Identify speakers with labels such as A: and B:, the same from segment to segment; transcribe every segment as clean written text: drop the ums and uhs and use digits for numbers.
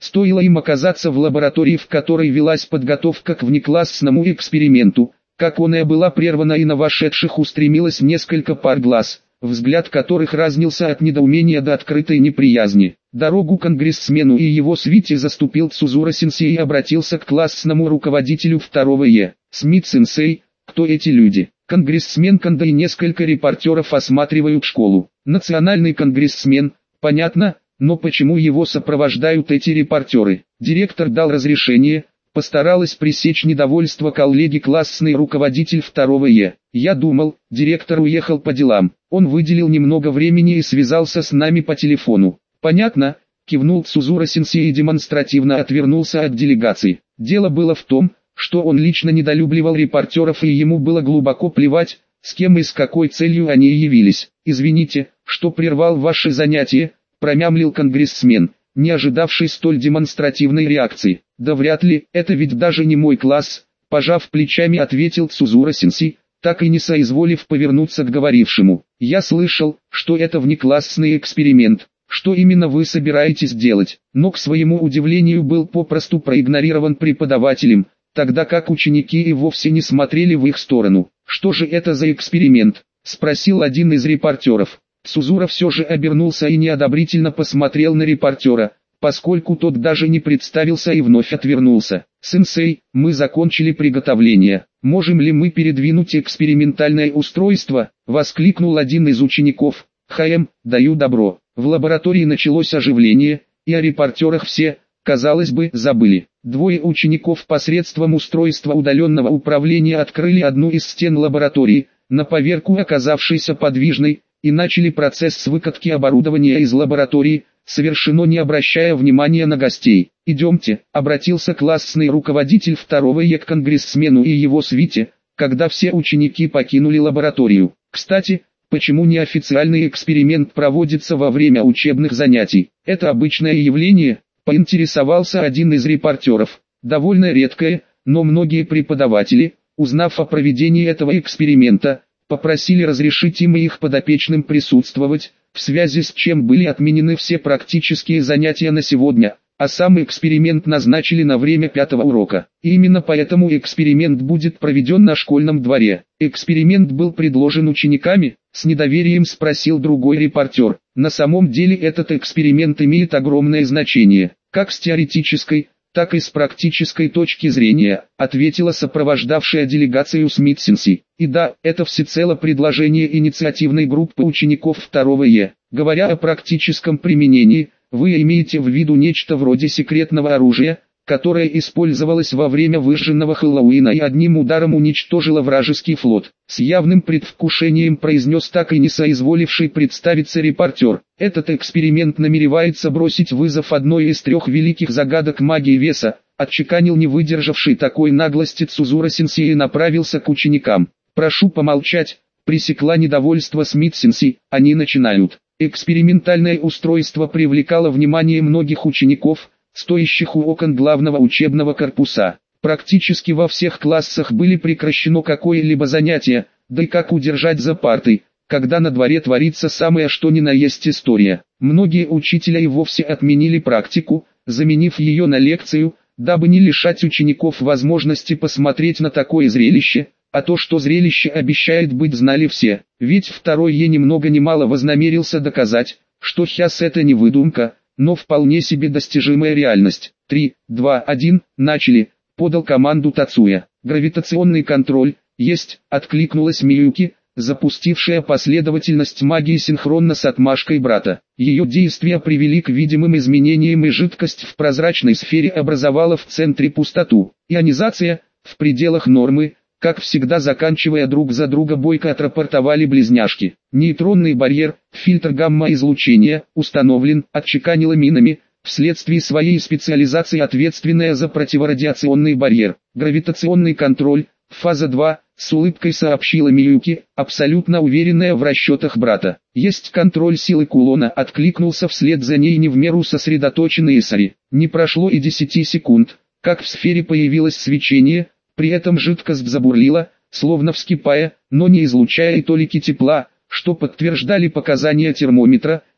A: Стоило им оказаться в лаборатории, в которой велась подготовка к внеклассному эксперименту, как оная была прервана и на вошедших устремилось несколько пар глаз, взгляд которых разнился от недоумения до открытой неприязни. Дорогу конгрессмену и его свите заступил Цузура-сенсей и обратился к классному руководителю второго Е. «Смит-сенсей, кто эти люди?» Конгрессмен Канда и несколько репортеров осматривают школу. Национальный конгрессмен, понятно, но почему его сопровождают эти репортеры? Директор дал разрешение, постаралась пресечь недовольство коллеги классный руководитель второго Е. «Я думал, директор уехал по делам. Он выделил немного времени и связался с нами по телефону». «Понятно», — кивнул Цузура-сенсей и демонстративно отвернулся от делегации. Дело было в том, что он лично недолюбливал репортеров и ему было глубоко плевать, с кем и с какой целью они явились. «Извините, что прервал ваше занятие», — промямлил конгрессмен, не ожидавший столь демонстративной реакции. «Да вряд ли, это ведь даже не мой класс», — пожав плечами ответил Цузура-сенсей, так и не соизволив повернуться к говорившему. «Я слышал, что это внеклассный эксперимент. Что именно вы собираетесь делать?» Но к своему удивлению был попросту проигнорирован преподавателем, тогда как ученики и вовсе не смотрели в их сторону. «Что же это за эксперимент?» — спросил один из репортеров. Цузура все же обернулся и неодобрительно посмотрел на репортера, поскольку тот даже не представился и вновь отвернулся. «Сенсей, мы закончили приготовление. Можем ли мы передвинуть экспериментальное устройство?» — воскликнул один из учеников. «ХМ, даю добро». В лаборатории началось оживление, и о репортерах все, казалось бы, забыли. Двое учеников посредством устройства удаленного управления открыли одну из стен лаборатории, на поверку оказавшейся подвижной, и начали процесс с выкатки оборудования из лаборатории, совершено не обращая внимания на гостей. «Идемте», — обратился классный руководитель второго Е к конгрессмену и его свите, когда все ученики покинули лабораторию. «Кстати, почему неофициальный эксперимент проводится во время учебных занятий? Это обычное явление?» — поинтересовался один из репортеров. «Довольно редкое, но многие преподаватели, узнав о проведении этого эксперимента, попросили разрешить им и их подопечным присутствовать, в связи с чем были отменены все практические занятия на сегодня, а сам эксперимент назначили на время 5-го урока. И именно поэтому эксперимент будет проведен на школьном дворе». «Эксперимент был предложен учениками?» — с недоверием спросил другой репортер. «На самом деле этот эксперимент имеет огромное значение, как с теоретической, так и с практической точки зрения», — ответила сопровождавшая делегацию Смит-сенсей. «И да, это всецело предложение инициативной группы учеников второго Е. Говоря о практическом применении, вы имеете в виду нечто вроде секретного оружия, которое использовалось во время выжженного Хэллоуина и одним ударом уничтожило вражеский флот», — с явным предвкушением произнес так и не соизволивший представиться репортер. «Этот эксперимент намеревается бросить вызов одной из трех великих загадок магии веса», — отчеканил не выдержавший такой наглости Цузура-сенсей и направился к ученикам. «Прошу помолчать», — пресекла недовольство Смит-сенсей, — «они начинают». Экспериментальное устройство привлекало внимание многих учеников, стоящих у окон главного учебного корпуса. Практически во всех классах были прекращено какое-либо занятие, да и как удержать за партой, когда на дворе творится самое что ни на есть история. Многие учителя и вовсе отменили практику, заменив ее на лекцию, дабы не лишать учеников возможности посмотреть на такое зрелище, а то, что зрелище обещает быть, знали все. Ведь второй Е ни много ни мало вознамерился доказать, что ХЯС это не выдумка, но вполне себе достижимая реальность. 3, 2, 1, начали, подал команду Тацуя. «Гравитационный контроль, есть», откликнулась Миюки, запустившая последовательность магии синхронно с отмашкой брата. Ее действия привели к видимым изменениям и жидкость в прозрачной сфере образовала в центре пустоту. Ионизация, в пределах нормы, как всегда заканчивая друг за друга бойко отрапортовали близняшки. «Нейтронный барьер, фильтр гамма-излучения, установлен», отчеканила Минами, вследствие своей специализации ответственная за противорадиационный барьер. «Гравитационный контроль, фаза 2», с улыбкой сообщила Миюки, абсолютно уверенная в расчетах брата. «Есть контроль силы кулона», откликнулся вслед за ней не в меру сосредоточенный Исари. Не прошло и 10 секунд, как в сфере появилось свечение. При этом жидкость забурлила, словно вскипая, но не излучая и толики тепла, что подтверждали показания термометра,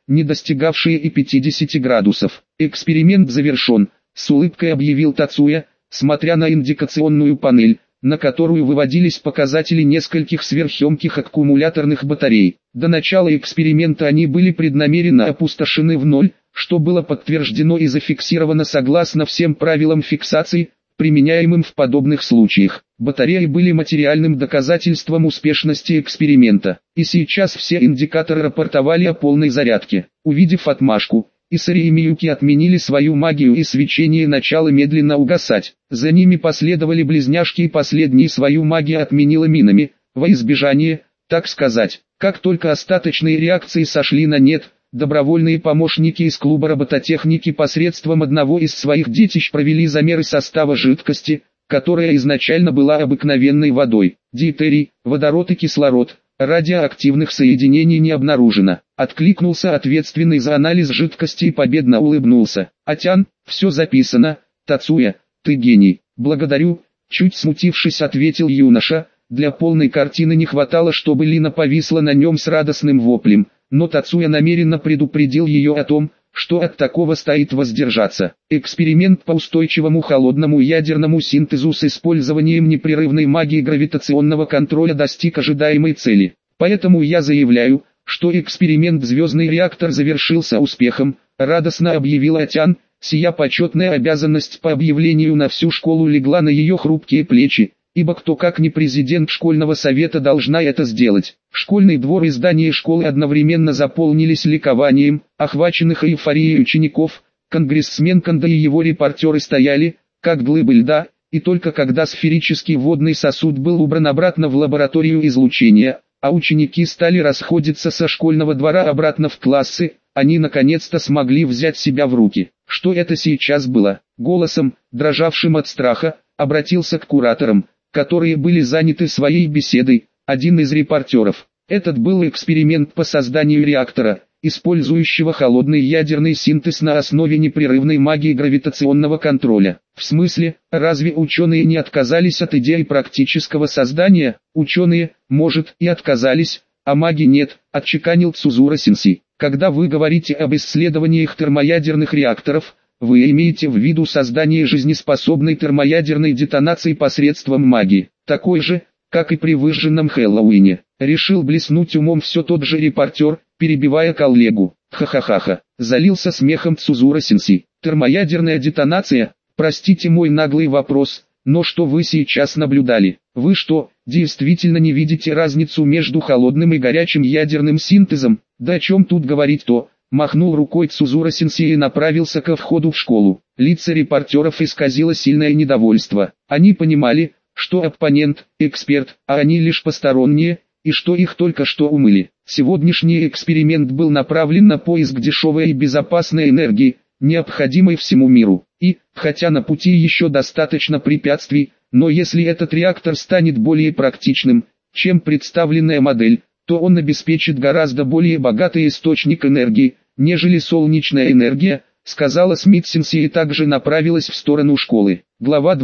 A: не достигавшие и 50 градусов. «Эксперимент завершен», — с улыбкой объявил Тацуя, смотря на индикационную панель, на которую выводились показатели нескольких сверхъемких аккумуляторных батарей. До начала эксперимента они были преднамеренно опустошены в ноль, что было подтверждено и зафиксировано согласно всем правилам фиксации, применяемым в подобных случаях. Батареи были материальным доказательством успешности эксперимента, и сейчас все индикаторы рапортовали о полной зарядке. Увидев отмашку, Исари и Миюки отменили свою магию, и свечение начало медленно угасать. За ними последовали близняшки, и последние свою магию отменила Минами, во избежание, так сказать. Как только остаточные реакции сошли на нет, добровольные помощники из клуба робототехники посредством одного из своих детищ провели замеры состава жидкости, которая изначально была обыкновенной водой. Дейтерий, водород и кислород. Радиоактивных соединений не обнаружено. Откликнулся ответственный за анализ жидкости и победно улыбнулся. «Атян, все записано. Тацуя, ты гений». «Благодарю», чуть смутившись, ответил юноша. Для полной картины не хватало, чтобы Лина повисла на нем с радостным воплем, но Тацуя намеренно предупредил ее о том, что от такого стоит воздержаться. Эксперимент по устойчивому холодному ядерному синтезу с использованием непрерывной магии гравитационного контроля достиг ожидаемой цели. Поэтому я заявляю, что эксперимент «Звездный реактор» завершился успехом, радостно объявила Атян. Сия почетная обязанность по объявлению на всю школу легла на ее хрупкие плечи, ибо кто как не президент школьного совета должна это сделать. Школьный двор и здание школы одновременно заполнились ликованием, охваченных эйфорией учеников. Конгрессмен Канда и его репортеры стояли, как глыбы льда, и только когда сферический водный сосуд был убран обратно в лабораторию излучения, а ученики стали расходиться со школьного двора обратно в классы, они наконец-то смогли взять себя в руки. Что это сейчас было? Голосом, дрожавшим от страха, обратился к кураторам, которые были заняты своей беседой, один из репортеров. Этот был эксперимент по созданию реактора, использующего холодный ядерный синтез на основе непрерывной магии гравитационного контроля. В смысле, разве ученые не отказались от идеи практического создания? Ученые, может, и отказались, а маги нет, отчеканил Цузура-сенсей. Когда вы говорите об исследованиях термоядерных реакторов, вы имеете в виду создание жизнеспособной термоядерной детонации посредством магии, такой же, как и при выжженном Хэллоуине. Решил блеснуть умом все тот же репортер, перебивая коллегу. Ха-ха-ха-ха, залился смехом Цузура-сенсей. Термоядерная детонация, простите мой наглый вопрос, но что вы сейчас наблюдали? Вы что, действительно не видите разницу между холодным и горячим ядерным синтезом? Да о чем тут говорить-то? Махнул рукой Цузура-сенсей и направился ко входу в школу. Лица репортеров исказило сильное недовольство. Они понимали, что оппонент – эксперт, а они лишь посторонние, и что их только что умыли. Сегодняшний эксперимент был направлен на поиск дешевой и безопасной энергии, необходимой всему миру. И, хотя на пути еще достаточно препятствий, но если этот реактор станет более практичным, чем представленная модель, то он обеспечит гораздо более богатый источник энергии, нежели солнечная энергия, сказала Смит-сенсей и также направилась в сторону школы. Глава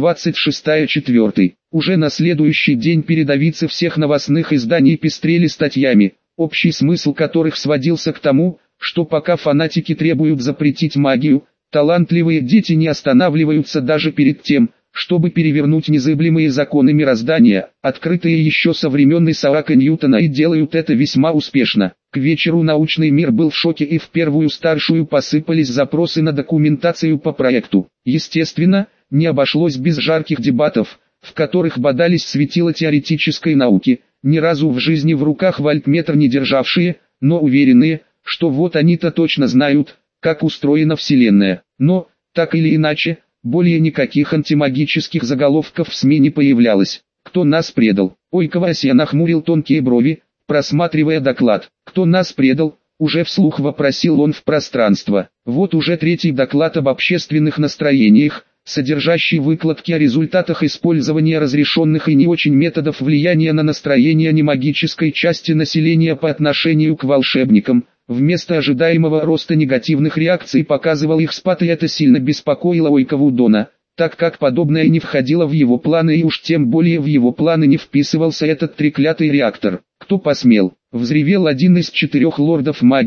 A: 26-4. Уже на следующий день передовицы всех новостных изданий пестрели статьями, общий смысл которых сводился к тому, что пока фанатики требуют запретить магию, талантливые дети не останавливаются даже перед тем, чтобы перевернуть незыблемые законы мироздания, открытые еще со времен Исаака Ньютона, и делают это весьма успешно. К вечеру научный мир был в шоке, и в первую старшую посыпались запросы на документацию по проекту. Естественно, не обошлось без жарких дебатов, в которых бодались светила теоретической науки, ни разу в жизни в руках вольтметр не державшие, но уверенные, что вот они-то точно знают, как устроена Вселенная. Но, так или иначе, более никаких антимагических заголовков в СМИ не появлялось. Кто нас предал? Ой, Квасия нахмурил тонкие брови, просматривая доклад. Кто нас предал? Уже вслух вопросил он в пространство. Вот уже третий доклад об общественных настроениях, содержащий выкладки о результатах использования разрешенных и не очень методов влияния на настроение немагической части населения по отношению к волшебникам. Вместо ожидаемого роста негативных реакций показывал их спад, и это сильно беспокоило Ойка Вудона, так как подобное не входило в его планы, и уж тем более в его планы не вписывался этот треклятый реактор. Кто посмел? Взревел один из 4 лордов магии,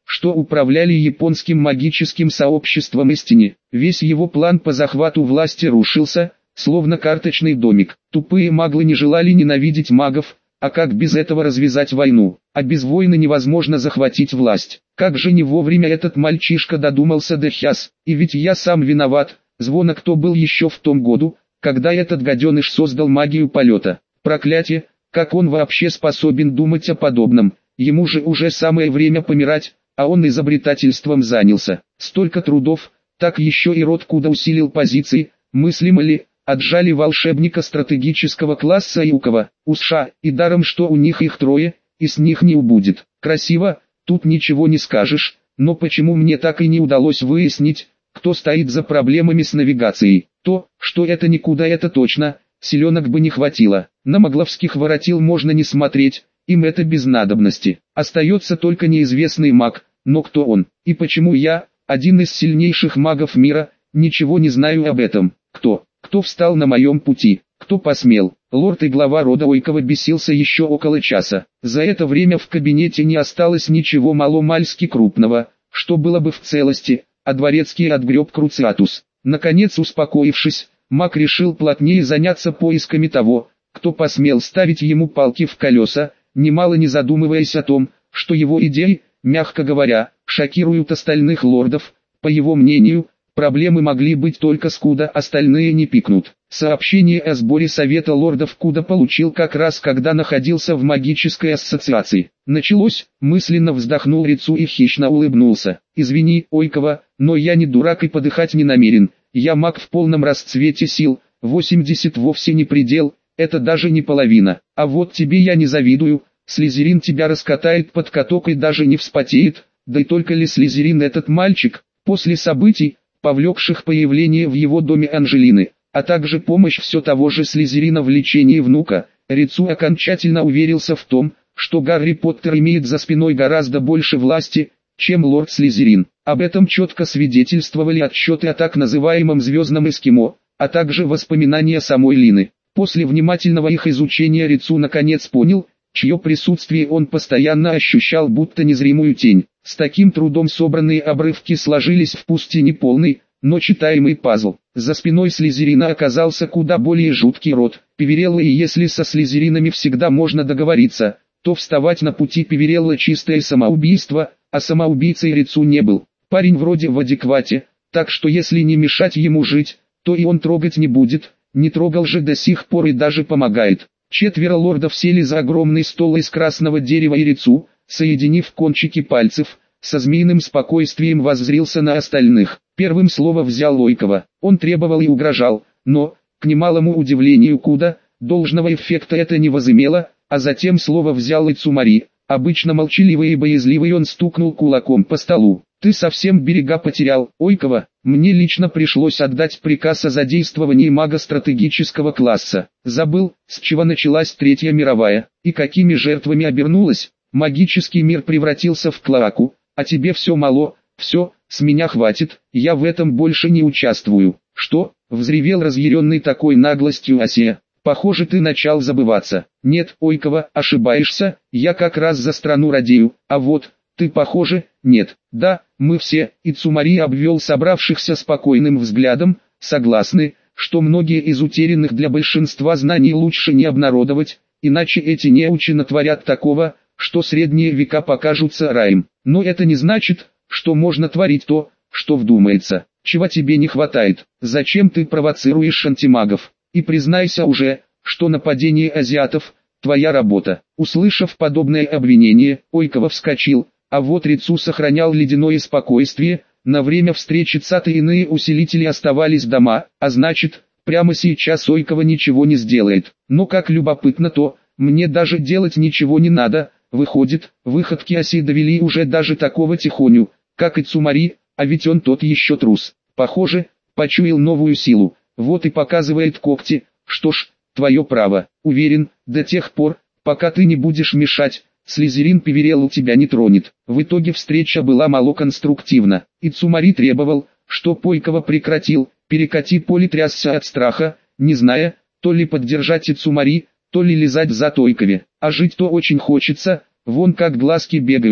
A: что управляли японским магическим сообществом истине. Весь его план по захвату власти рушился, словно карточный домик. Тупые маглы не желали ненавидеть магов, а как без этого развязать войну? А без войны невозможно захватить власть. Как же не вовремя этот мальчишка додумался до хяс, и ведь я сам виноват. Звона кто был еще в том году, когда этот гаденыш создал магию полета. Проклятие, как он вообще способен думать о подобном? Ему же уже самое время помирать, а он изобретательством занялся. Столько трудов, так еще и род куда усилил позиции, мыслимо ли, отжали волшебника стратегического класса Юкова, у США, и даром что у них их трое, и с них не убудет. Красиво, тут ничего не скажешь, но почему мне так и не удалось выяснить, кто стоит за проблемами с навигацией? То, что это никуда это точно, селенок бы не хватило. На магловских воротил можно не смотреть, им это без надобности. Остается только неизвестный маг, но кто он, и почему я, один из сильнейших магов мира, ничего не знаю об этом? Кто встал на моем пути? Кто посмел? Лорд и глава рода Ойкова бесился еще около часа. За это время в кабинете не осталось ничего маломальски крупного, что было бы в целости, а дворецкий отгреб Круциатус. Наконец успокоившись, маг решил плотнее заняться поисками того, кто посмел ставить ему палки в колеса, немало не задумываясь о том, что его идеи, мягко говоря, шокируют остальных лордов. По его мнению, проблемы могли быть только скуда остальные не пикнут. Сообщение о сборе Совета лордов Куда получил как раз когда находился в магической ассоциации. Началось, мысленно вздохнул Рицу и хищно улыбнулся. Извини, Ойкова, но я не дурак и подыхать не намерен. Я маг в полном расцвете сил, 80 вовсе не предел, это даже не половина. А вот тебе я не завидую, Слизерин тебя раскатает под каток и даже не вспотеет. Да и только ли Слизерин этот мальчик? После событий, повлекших появление в его доме Анжелины, а также помощь все того же Слизерина в лечении внука, Рицу окончательно уверился в том, что Гарри Поттер имеет за спиной гораздо больше власти, чем лорд Слизерин. Об этом четко свидетельствовали отчеты о так называемом «звездном эскимо», а также воспоминания самой Лины. После внимательного их изучения Рицу наконец понял, чье присутствие он постоянно ощущал будто незримую тень. С таким трудом собранные обрывки сложились в пусть и неполный, но читаемый пазл. За спиной Слизерина оказался куда более жуткий род Певерелла, и если со Слизеринами всегда можно договориться, то вставать на пути Певерелла чистое самоубийство, а самоубийцей Рицу не был. Парень вроде в адеквате, так что если не мешать ему жить, то и он трогать не будет, не трогал же до сих пор и даже помогает. Четверо лордов сели за огромный стол из красного дерева, и Рицу, соединив кончики пальцев, со змеиным спокойствием воззрился на остальных. Первым слово взял Ойкова. Он требовал и угрожал, но, к немалому удивлению Куда, должного эффекта это не возымело, а затем слово взял и Цумари. Обычно молчаливый и боязливый, он стукнул кулаком по столу. «Ты совсем берега потерял, Ойкова. Мне лично пришлось отдать приказ о задействовании мага стратегического класса. Забыл, с чего началась Третья мировая, и какими жертвами обернулась? Магический мир превратился в клоаку, а тебе все мало, все, с меня хватит, я в этом больше не участвую». «Что?» — взревел разъяренный такой наглостью Асия. «Похоже, ты начал забываться». «Нет, Ойкова, ошибаешься, я как раз за страну радею, а вот, ты, похоже, нет». «Да, мы все», — и Цумари обвел собравшихся спокойным взглядом, «согласны, что многие из утерянных для большинства знаний лучше не обнародовать, иначе эти неучи натворят такого, что средние века покажутся раем. Но это не значит, что можно творить то, что вдумается. Чего тебе не хватает? Зачем ты провоцируешь антимагов? И признайся уже, что нападение азиатов – твоя работа». Услышав подобное обвинение, Ойкова вскочил, а вот Рицу сохранял ледяное спокойствие. На время встречи Цаты иные усилители оставались дома, а значит, прямо сейчас Ойкова ничего не сделает. Но как любопытно то, мне даже делать ничего не надо. Выходит, выходки Оси довели уже даже такого тихоню, как и Цумари, а ведь он тот еще трус. Похоже, почуял новую силу, вот и показывает когти. Что ж, твое право. Уверен, до тех пор, пока ты не будешь мешать, Слизерин Певерелл тебя не тронет. В итоге встреча была малоконструктивна, и Цумари требовал, что Ойкова прекратил. Перекати поле трясся от страха, не зная, то ли поддержать Цумари, то ли лизать зад Ойкове. А жить-то очень хочется, вон как глазки бегают,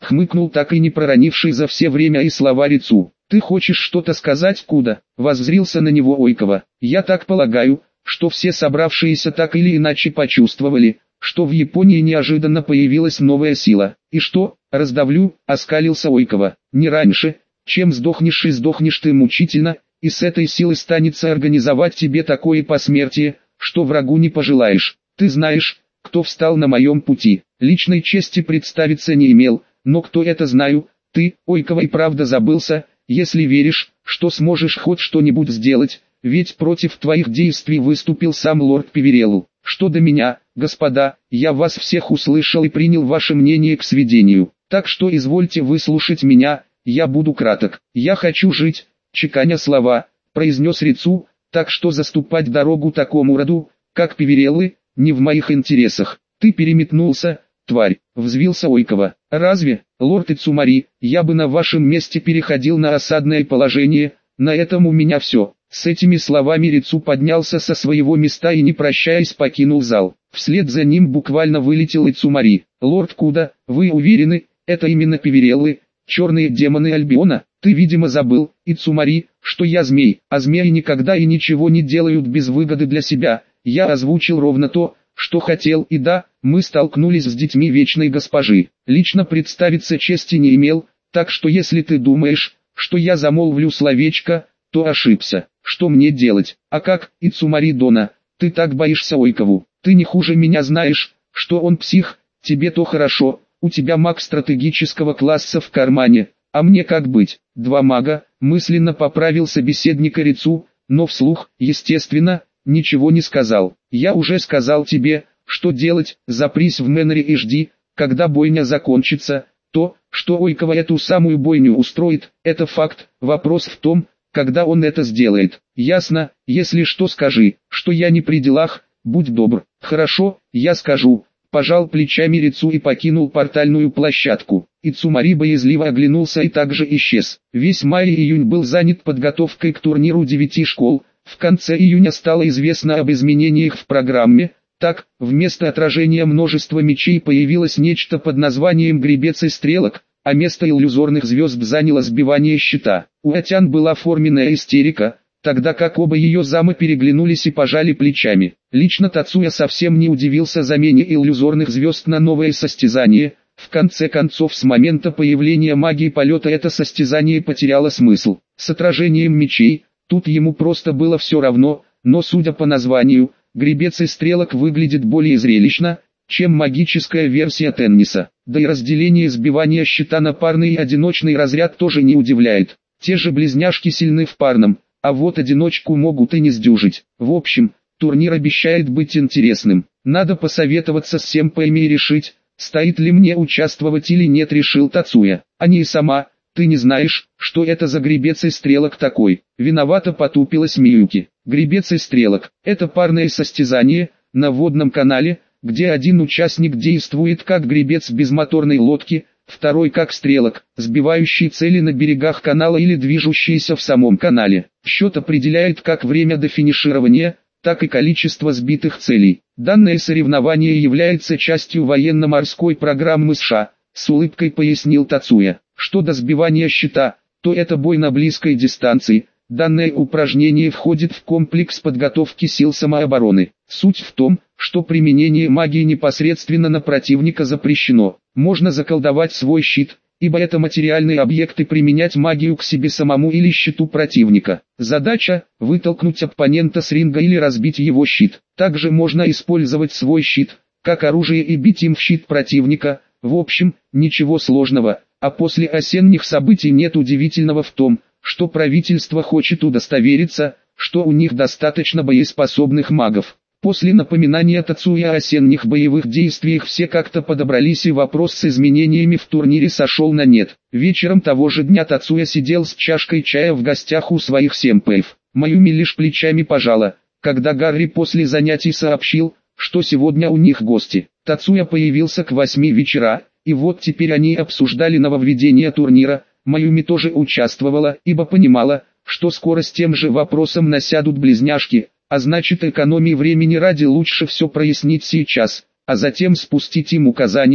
A: хмыкнул так и не проронивший за все время и слова Рицу. «Ты хочешь что-то сказать, Куда?» — воззрился на него Ойкова. «Я так полагаю, что все собравшиеся так или иначе почувствовали, что в Японии неожиданно появилась новая сила. И что, раздавлю?» — оскалился Ойкова. «Не раньше, чем сдохнешь, и сдохнешь ты мучительно, и с этой силы станется организовать тебе такое посмертие, что врагу не пожелаешь. Ты знаешь, кто встал на моем пути. Личной чести представиться не имел, но кто это знаю, ты, Ойкова, и правда забылся, если веришь, что сможешь хоть что-нибудь сделать, ведь против твоих действий выступил сам лорд Певерелл. Что до меня, господа, я вас всех услышал и принял ваше мнение к сведению, так что извольте выслушать меня, я буду краток. Я хочу жить, чеканя слова, произнес Рицу, так что заступать дорогу такому роду, как Певереллы, не в моих интересах. Ты переметнулся, тварь, взвился Ойкова. Разве, лорд Ицумари, я бы на вашем месте переходил на осадное положение, на этом у меня все. С этими словами Рицу поднялся со своего места и не прощаясь покинул зал. Вслед за ним буквально вылетел Ицумари. Лорд Куда, вы уверены, это именно Певереллы, черные демоны Альбиона? Ты видимо забыл, Ицумари, что я змей, а змеи никогда и ничего не делают без выгоды для себя. Я озвучил ровно то, что хотел, и да, мы столкнулись с детьми Вечной Госпожи. Лично представиться чести не имел, так что если ты думаешь, что я замолвлю словечко, то ошибся. Что мне делать? А как, Ицумари Дона, ты так боишься Ойкову? Ты не хуже меня знаешь, что он псих, тебе-то хорошо, у тебя маг стратегического класса в кармане, а мне как быть? Два мага, мысленно поправил собеседника Рицу, но вслух, естественно, ничего не сказал. Я уже сказал тебе, что делать, запрись в Мэннере и жди, когда бойня закончится. То, что Ойкова эту самую бойню устроит, это факт, вопрос в том, когда он это сделает. Ясно, если что скажи, что я не при делах, будь добр. Хорошо, я скажу. Пожал плечами Рицу и покинул портальную площадку. Ицумари боязливо оглянулся и также исчез. Весь май и июнь был занят подготовкой к турниру 9 школ. В конце июня стало известно об изменениях в программе. Так, вместо отражения множества мечей появилось нечто под названием «Гребец и стрелок», а место иллюзорных звезд заняло сбивание щита. У Атян была форменная истерика, тогда как оба ее зама переглянулись и пожали плечами. Лично Тацуя совсем не удивился замене иллюзорных звезд на новое состязание. В конце концов, с момента появления магии полета это состязание потеряло смысл. С отражением мечей, тут ему просто было все равно, но судя по названию, «Гребец и стрелок» выглядит более зрелищно, чем магическая версия тенниса. Да и разделение сбивания щита на парный и одиночный разряд тоже не удивляет. Те же близняшки сильны в парном, а вот одиночку могут и не сдюжить. В общем, турнир обещает быть интересным. Надо посоветоваться с семпэями и решить, стоит ли мне участвовать или нет, решил Тацуя. А не и сама, ты не знаешь, что это за гребец и стрелок такой. Виновато потупилась Миюки. Гребец и стрелок – это парное состязание на водном канале, где один участник действует как гребец безмоторной лодки, второй как стрелок, сбивающий цели на берегах канала или движущиеся в самом канале. Счет определяет как время до финиширования, так и количество сбитых целей. Данное соревнование является частью военно-морской программы США, с улыбкой пояснил Тацуя. Что до сбивания щита, то это бой на близкой дистанции. Данное упражнение входит в комплекс подготовки сил самообороны. Суть в том, что применение магии непосредственно на противника запрещено. Можно заколдовать свой щит, ибо это материальный объект, и применять магию к себе самому или щиту противника. Задача – вытолкнуть оппонента с ринга или разбить его щит. Также можно использовать свой щит, как оружие, и бить им в щит противника. В общем, ничего сложного. А после осенних событий нет удивительного в том, что правительство хочет удостовериться, что у них достаточно боеспособных магов. После напоминания Тацуя о осенних боевых действиях все как-то подобрались, и вопрос с изменениями в турнире сошел на нет. Вечером того же дня Тацуя сидел с чашкой чая в гостях у своих семпэев. Майюми лишь плечами пожала, когда Гарри после занятий сообщил, что сегодня у них гости. Тацуя появился к 8 вечера, и вот теперь они обсуждали нововведение турнира. Майюми тоже участвовала, ибо понимала, что скоро с тем же вопросом насядут близняшки, а значит, экономии времени ради лучше все прояснить сейчас, а затем спустить им указания.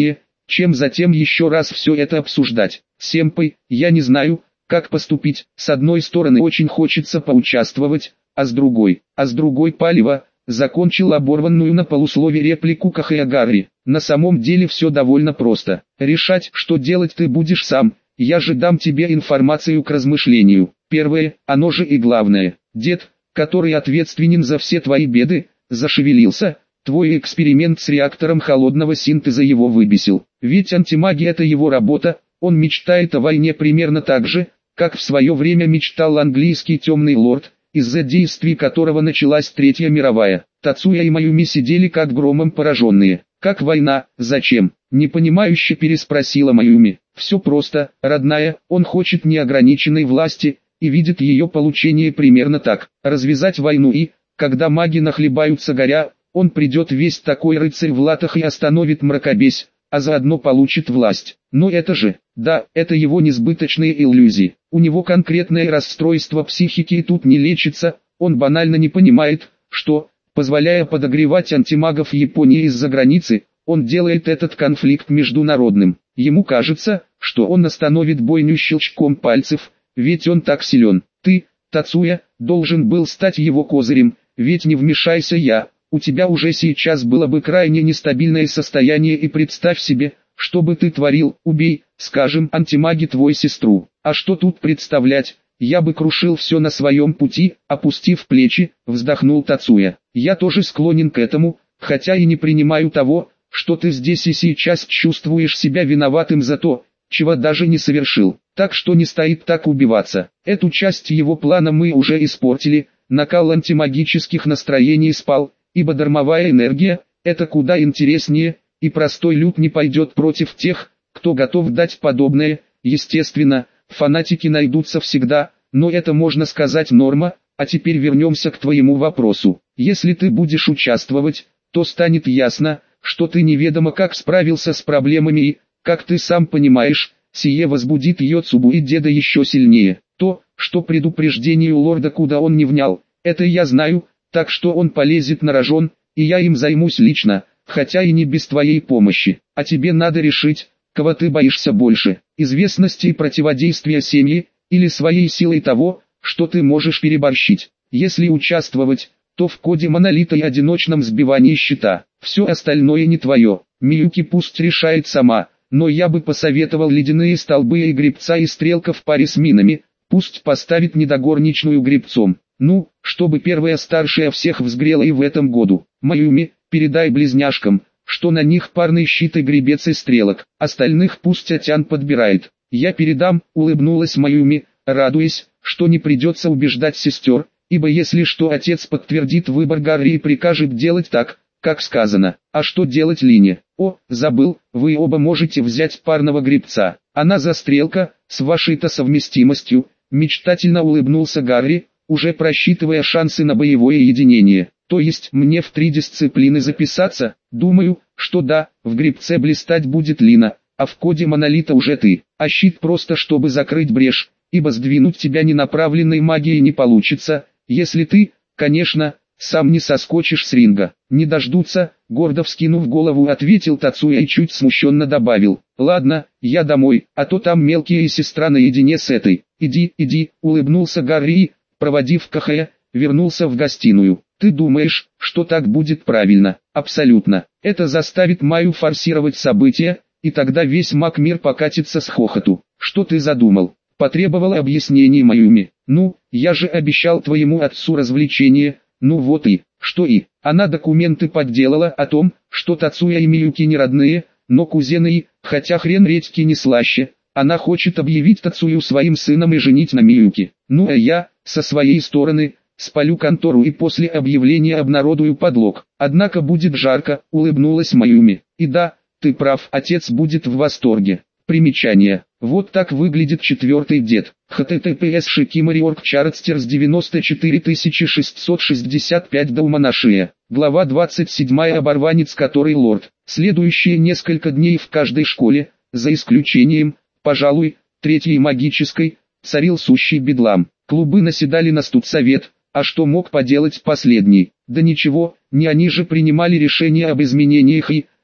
A: чем затем еще раз все это обсуждать. Сэмпай, я не знаю, как поступить. С одной стороны очень хочется поучаствовать, а с другой палево. Закончил оборванную на полуслове реплику Кахаягари. На самом деле все довольно просто. Решать, что делать ты будешь сам. Я же дам тебе информацию к размышлению. Первое, оно же и главное. Дед, который ответственен за все твои беды, зашевелился. Твой эксперимент с реактором холодного синтеза его выбесил. Ведь антимагия — это его работа. Он мечтает о войне примерно так же, как в свое время мечтал английский темный лорд, из-за действий которого началась Третья мировая. Тацуя и Маюми сидели как громом пораженные. «Как война? Зачем?» — непонимающе переспросила Маюми. «Все просто, родная, он хочет неограниченной власти, и видит ее получение примерно так. Развязать войну и, когда маги нахлебаются горя, он придет весь такой рыцарь в латах и остановит мракобесь, а заодно получит власть. Но это же, да, это его несбыточные иллюзии. У него конкретное расстройство психики и тут не лечится, он банально не понимает, что, позволяя подогревать антимагов Японии из-за границы, он делает этот конфликт международным. Ему кажется, что он остановит бойню щелчком пальцев, ведь он так силен. Ты, Тацуя, должен был стать его козырем, ведь не вмешайся я, у тебя уже сейчас было бы крайне нестабильное состояние и представь себе, что бы ты творил, убей, скажем, антимаги твою сестру. А что тут представлять, я бы крушил все на своем пути, опустив плечи, вздохнул Тацуя. Я тоже склонен к этому, хотя и не принимаю того, что ты здесь и сейчас чувствуешь себя виноватым за то, чего даже не совершил. Так что не стоит так убиваться. Эту часть его плана мы уже испортили, накал антимагических настроений спал, ибо дармовая энергия – это куда интереснее, и простой люд не пойдет против тех, кто готов дать подобное. Естественно, фанатики найдутся всегда, но это, можно сказать, норма. А теперь вернемся к твоему вопросу. Если ты будешь участвовать, то станет ясно, что ты неведомо как справился с проблемами и, как ты сам понимаешь, сие возбудит Йоцубу и деда еще сильнее. То, что предупреждению лорда куда он не внял, это я знаю, так что он полезет на рожон, и я им займусь лично, хотя и не без твоей помощи. А тебе надо решить, кого ты боишься больше, известности и противодействия семьи, или своей силой того, что ты можешь переборщить. Если участвовать, то в коде монолита и одиночном сбивании щита. Все остальное не твое. Миюки пусть решает сама, но я бы посоветовал ледяные столбы и гребца и стрелка в паре с минами, пусть поставит недогорничную гребцом. Ну, чтобы первая старшая всех взгрела и в этом году. Маюми, передай близняшкам, что на них парный щит и гребец и стрелок, остальных пусть Атян подбирает. Я передам, улыбнулась Маюми, радуясь, что не придется убеждать сестер, ибо если что отец подтвердит выбор Гарри и прикажет делать так, как сказано. А что делать Лине? О, забыл, вы оба можете взять парного гребца. Она застрелка, с вашей-то совместимостью, мечтательно улыбнулся Гарри, уже просчитывая шансы на боевое единение. То есть мне в 3 дисциплины записаться? Думаю, что да, в гребце блистать будет Лина, а в коде монолита уже ты. А щит просто чтобы закрыть брешь, ибо сдвинуть тебя ненаправленной магией не получится, если ты, конечно, сам не соскочишь с ринга. Не дождутся, гордо вскинув голову, ответил Тацуя и чуть смущенно добавил. Ладно, я домой, а то там мелкие и сестра наедине с этой. Иди, улыбнулся Гарри и, проводив Кахая, вернулся в гостиную. Ты думаешь, что так будет правильно? Абсолютно. Это заставит Майю форсировать события, и тогда весь маг-мир покатится с хохоту. Что ты задумал? Потребовала объяснений Маюми. Ну, я же обещал твоему отцу развлечение. Ну вот и, что и, она документы подделала о том, что Тацуя и Миюки не родные, но кузены и, хотя хрен редьки не слаще, она хочет объявить Тацую своим сыном и женить на Миюки. Ну а я, со своей стороны, спалю контору и после объявления обнародую подлог. Однако будет жарко, улыбнулась Маюми. И да, ты прав, отец будет в восторге. Примечание. Вот так выглядит 4-й дед. https Shikimori.org Chartsters 94665 Дауманашия. Глава 27. Оборванец, который лорд. Следующие несколько дней в каждой школе, за исключением, пожалуй, 3-й магической, царил сущий бедлам. Клубы наседали на студсовет, а что мог поделать последний? Да ничего, не они же принимали решение об изменениях и,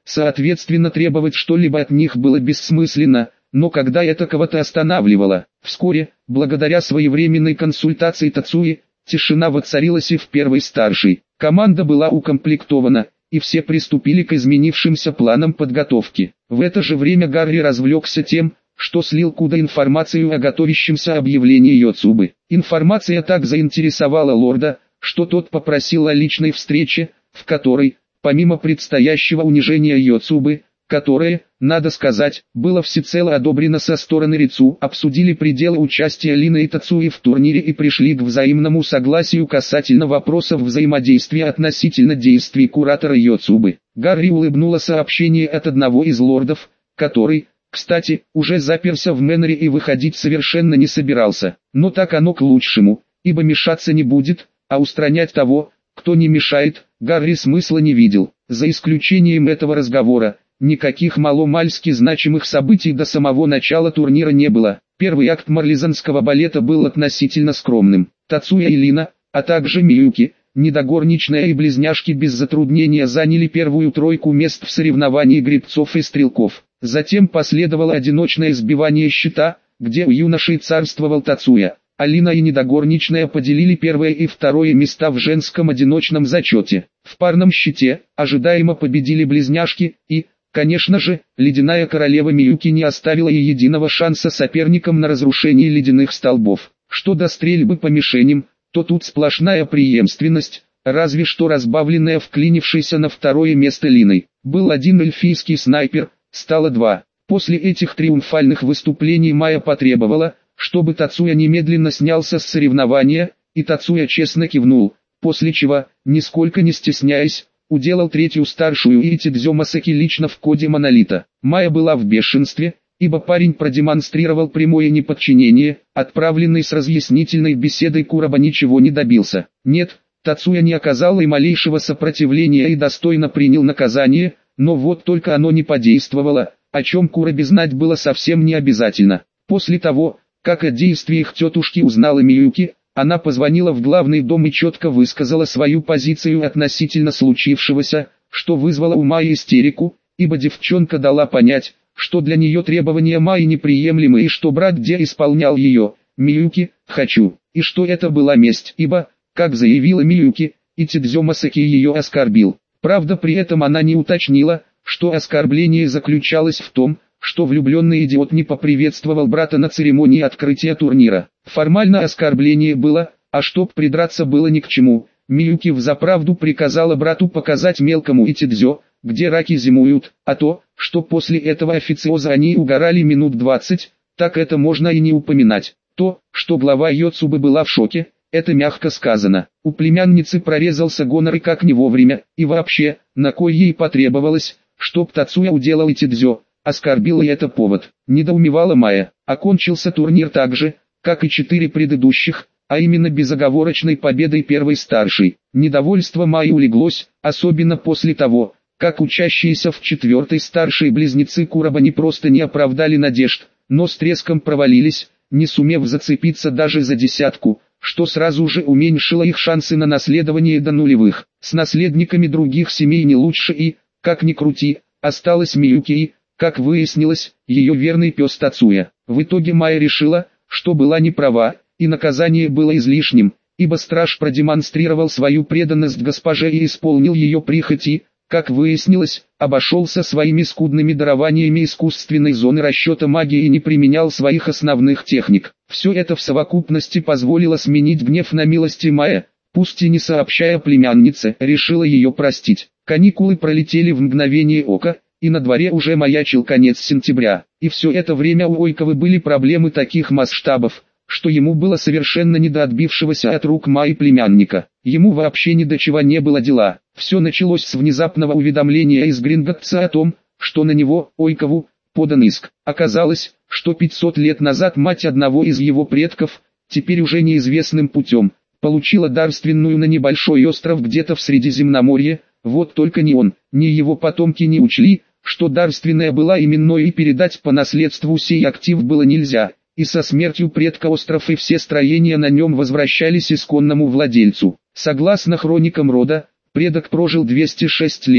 A: соответственно требовать что-либо от них было бессмысленно, но когда это кого-то останавливало. Вскоре, благодаря своевременной консультации Тацуи, тишина воцарилась и в первой старшей. Команда была укомплектована, и все приступили к изменившимся планам подготовки. В это же время Гарри развлекся тем, что слил Куда информацию о готовящемся объявлении Йоцубы. Информация так заинтересовала лорда, что тот попросил о личной встрече, в которой, помимо предстоящего унижения Йоцубы, которое, надо сказать, было всецело одобрено со стороны Рицу, обсудили пределы участия Лины и Тацуи в турнире и пришли к взаимному согласию касательно вопросов взаимодействия относительно действий куратора Йоцубы. Гарри улыбнуло сообщение от одного из лордов, который, кстати, уже заперся в Мэннере и выходить совершенно не собирался. Но так оно к лучшему, ибо мешаться не будет, а устранять того, кто не мешает, Гарри смысла не видел. За исключением этого разговора, никаких маломальски значимых событий до самого начала турнира не было. Первый акт марлезанского балета был относительно скромным. Тацуя и Лина, а также Миюки, недогорничная и близняшки без затруднения заняли первую тройку мест в соревновании гребцов и стрелков. Затем последовало одиночное сбивание щита, где у юношей царствовал Тацуя. Алина и недогорничная поделили первое и второе места в женском одиночном зачете. В парном щите, ожидаемо победили близняшки и, конечно же, ледяная королева Миюки не оставила и единого шанса соперникам на разрушение ледяных столбов. Что до стрельбы по мишеням, то тут сплошная преемственность, разве что разбавленная вклинившейся на второе место Линой. Был один эльфийский снайпер, стало два. После этих триумфальных выступлений Майя потребовала, чтобы Тацуя немедленно снялся с соревнования, и Тацуя честно кивнул, после чего, нисколько не стесняясь, уделал третью старшую Итидзё Масаки лично в коде Монолита. Майя была в бешенстве, ибо парень продемонстрировал прямое неподчинение, отправленный с разъяснительной беседой Куроба ничего не добился. Нет, Тацуя не оказал и малейшего сопротивления и достойно принял наказание, но вот только оно не подействовало, о чем Куробе знать было совсем не обязательно. После того, как о действиях тетушки узнала Миюки, она позвонила в главный дом и четко высказала свою позицию относительно случившегося, что вызвало у Майи истерику, ибо девчонка дала понять, что для нее требования Майи неприемлемы и что брат где исполнял ее, Миюки, хочу, и что это была месть, ибо, как заявила Миюки, Итидзё Масаки ее оскорбил. Правда, при этом она не уточнила, что оскорбление заключалось в том, что влюбленный идиот не поприветствовал брата на церемонии открытия турнира. Формально оскорбление было, а чтоб придраться было ни к чему. Миюки взаправду приказала брату показать мелкому Итидзё, где раки зимуют, а то, что после этого официоза они угорали минут 20, так это можно и не упоминать. То, что глава Йоцубы была в шоке, это мягко сказано. У племянницы прорезался гонор и как не вовремя, и вообще, на кой ей потребовалось, чтоб Тацуя уделал Итидзё. Оскорбил и это повод. Недоумевала Майя. Окончился турнир так же, как и 4 предыдущих, а именно безоговорочной победой первой старшей. Недовольство Майи улеглось, особенно после того, как учащиеся в 4-й старшей близнецы Куроба не просто не оправдали надежд, но с треском провалились, не сумев зацепиться даже за десятку, что сразу же уменьшило их шансы на наследование до нулевых. С наследниками других семей не лучше и, как ни крути, осталась Миюки и, как выяснилось, ее верный пес Тацуя. В итоге Майя решила, что была не права, и наказание было излишним, ибо страж продемонстрировал свою преданность госпоже и исполнил ее прихоти, как выяснилось, обошелся своими скудными дарованиями искусственной зоны расчета магии и не применял своих основных техник. Все это в совокупности позволило сменить гнев на милости Майя, пусть и не сообщая племяннице, решила ее простить. Каникулы пролетели в мгновение ока, и на дворе уже маячил конец сентября, и все это время у Ойковы были проблемы таких масштабов, что ему было совершенно не до отбившегося от рук Майи племянника. Ему вообще ни до чего не было дела. Все началось с внезапного уведомления из Гринготца о том, что на него, Ойкову, подан иск. Оказалось, что 500 лет назад мать одного из его предков, теперь уже неизвестным путем, получила дарственную на небольшой остров где-то в Средиземноморье, вот только ни он, ни его потомки не учли, что дарственная была именной и передать по наследству сей актив было нельзя, и со смертью предка остров и все строения на нем возвращались исконному владельцу. Согласно хроникам рода, предок прожил 206 лет,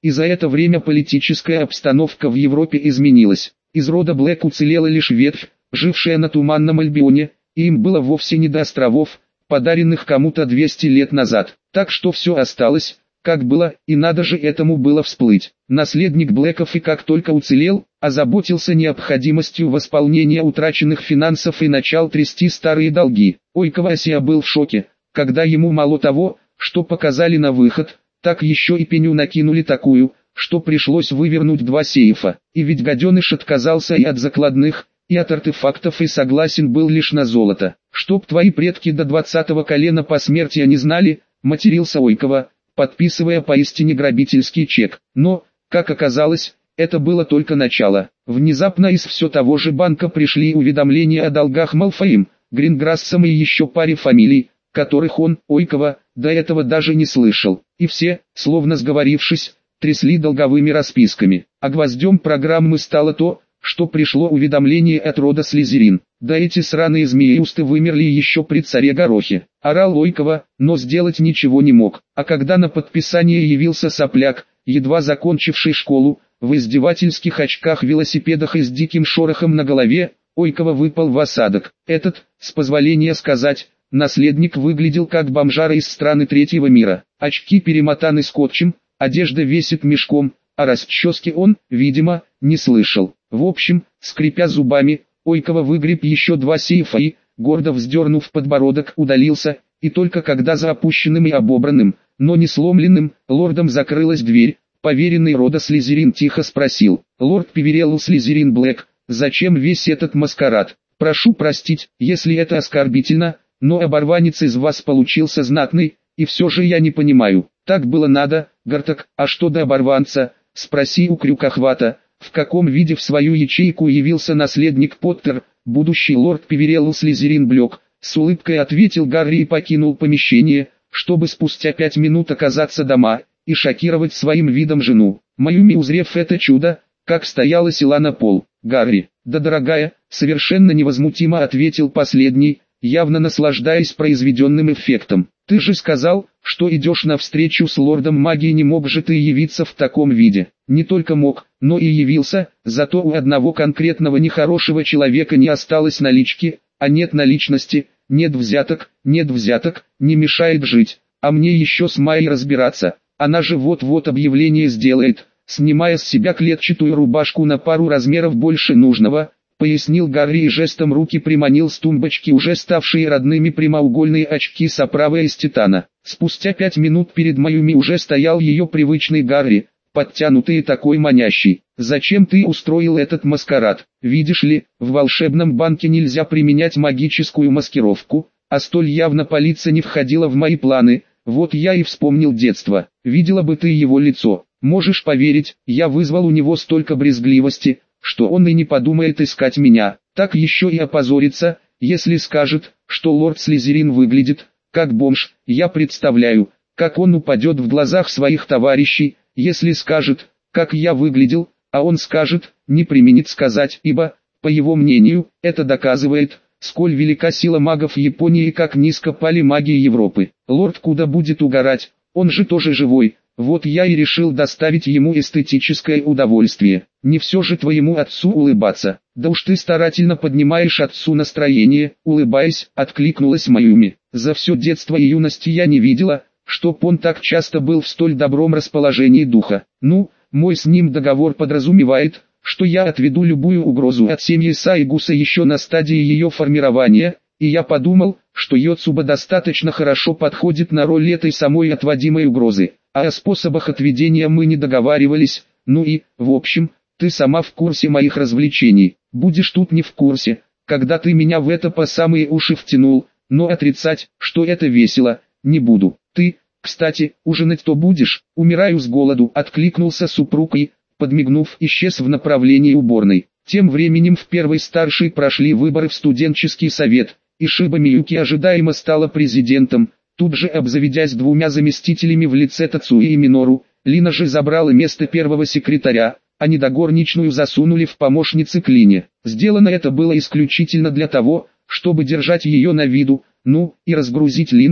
A: и за это время политическая обстановка в Европе изменилась. Из рода Блэк уцелела лишь ветвь, жившая на Туманном Альбионе, и им было вовсе не до островов, подаренных кому-то 200 лет назад. Так что все осталось, как было, и надо же этому было всплыть. Наследник Блэков и как только уцелел, озаботился необходимостью восполнения утраченных финансов и начал трясти старые долги. Ойковасия был в шоке, когда ему мало того, что показали на выход, так еще и пеню накинули такую, что пришлось вывернуть 2 сейфа. И ведь гаденыш отказался и от закладных, и от артефактов и согласен был лишь на золото. «Чтоб твои предки до 20-го колена посмертия не знали», матерился Ойкова, подписывая поистине грабительский чек. Но, как оказалось, это было только начало. Внезапно из все того же банка пришли уведомления о долгах Малфоем, Гринграссом и еще паре фамилий, которых он, Ойкова, до этого даже не слышал. И все, словно сговорившись, трясли долговыми расписками. А гвоздем программы стало то, что пришло уведомление от рода Слизерин. Да эти сраные змееусты вымерли еще при царе Горохе. Орал Ойкова, но сделать ничего не мог. А когда на подписание явился сопляк, едва закончивший школу, в издевательских очках-велосипедах и с диким шорохом на голове, Ойкова выпал в осадок. Этот, с позволения сказать, наследник выглядел как бомжара из страны третьего мира. Очки перемотаны скотчем, одежда весит мешком, а расчески он, видимо, не слышал. В общем, скрипя зубами, Ойкова выгреб еще 2 сейфа и, гордо вздернув подбородок, удалился, и только когда за опущенным и обобранным, но не сломленным, лордом закрылась дверь, поверенный рода Слизерин тихо спросил: «Лорд Певерелл Слизерин Блэк, зачем весь этот маскарад? Прошу простить, если это оскорбительно, но оборванец из вас получился знатный, и все же я не понимаю, так было надо, Гарток, а что до оборванца?» Спроси у Крюкохвата, в каком виде в свою ячейку явился наследник Поттер, будущий лорд Певерелл Слизерин Блэк. С улыбкой ответил Гарри и покинул помещение, чтобы спустя 5 минут оказаться дома и шокировать своим видом жену. Маюми, узрев это чудо, как стояла села на пол. «Гарри, да дорогая», совершенно невозмутимо ответил последний, явно наслаждаясь произведенным эффектом. «Ты же сказал, что идешь навстречу с лордом магии, не мог же ты явиться в таком виде?» «Не только мог, но и явился, зато у одного конкретного нехорошего человека не осталось налички, а нет наличности, нет взяток, не мешает жить, а мне еще с Майей разбираться, она же вот-вот объявление сделает, снимая с себя клетчатую рубашку на пару размеров больше нужного», пояснил Гарри и жестом руки приманил с тумбочки уже ставшие родными прямоугольные очки с оправой из титана. Спустя 5 минут перед Маюми уже стоял ее привычный Гарри, подтянутый и такой манящий. «Зачем ты устроил этот маскарад? Видишь ли, в волшебном банке нельзя применять магическую маскировку, а столь явно палиться не входило в мои планы, вот я и вспомнил детство. Видела бы ты его лицо. Можешь поверить, я вызвал у него столько брезгливости, что он и не подумает искать меня. Так еще и опозорится, если скажет, что лорд Слизерин выглядит как бомж. Я представляю, как он упадет в глазах своих товарищей, если скажет, как я выглядел, а он скажет, не преминет сказать, ибо, по его мнению, это доказывает, сколь велика сила магов Японии и как низко пали маги Европы. Лорд куда будет угорать, он же тоже живой. Вот я и решил доставить ему эстетическое удовольствие. Не все же твоему отцу улыбаться. Да уж ты старательно поднимаешь отцу настроение, улыбаясь, откликнулась Маюми. За все детство и юность я не видела, чтоб он так часто был в столь добром расположении духа. Ну, мой с ним договор подразумевает, что я отведу любую угрозу от семьи Сайгуса еще на стадии ее формирования, и я подумал, что Йоцуба достаточно хорошо подходит на роль этой самой отводимой угрозы. А о способах отведения мы не договаривались, ну и, в общем, ты сама в курсе моих развлечений. Будешь тут не в курсе, когда ты меня в это по самые уши втянул, но отрицать, что это весело, не буду. Ты, кстати, ужинать-то будешь? Умираю с голоду, откликнулся супруг и, подмигнув, исчез в направлении уборной. Тем временем в первой старшей прошли выборы в студенческий совет, и Шиба Миюки ожидаемо стала президентом. Тут же обзаведясь 2 заместителями в лице Тацуи и Минору, Лина же забрала место первого секретаря, а недогорничную засунули в помощницы к Лине. Сделано это было исключительно для того, чтобы держать ее на виду, ну, и разгрузить Лину,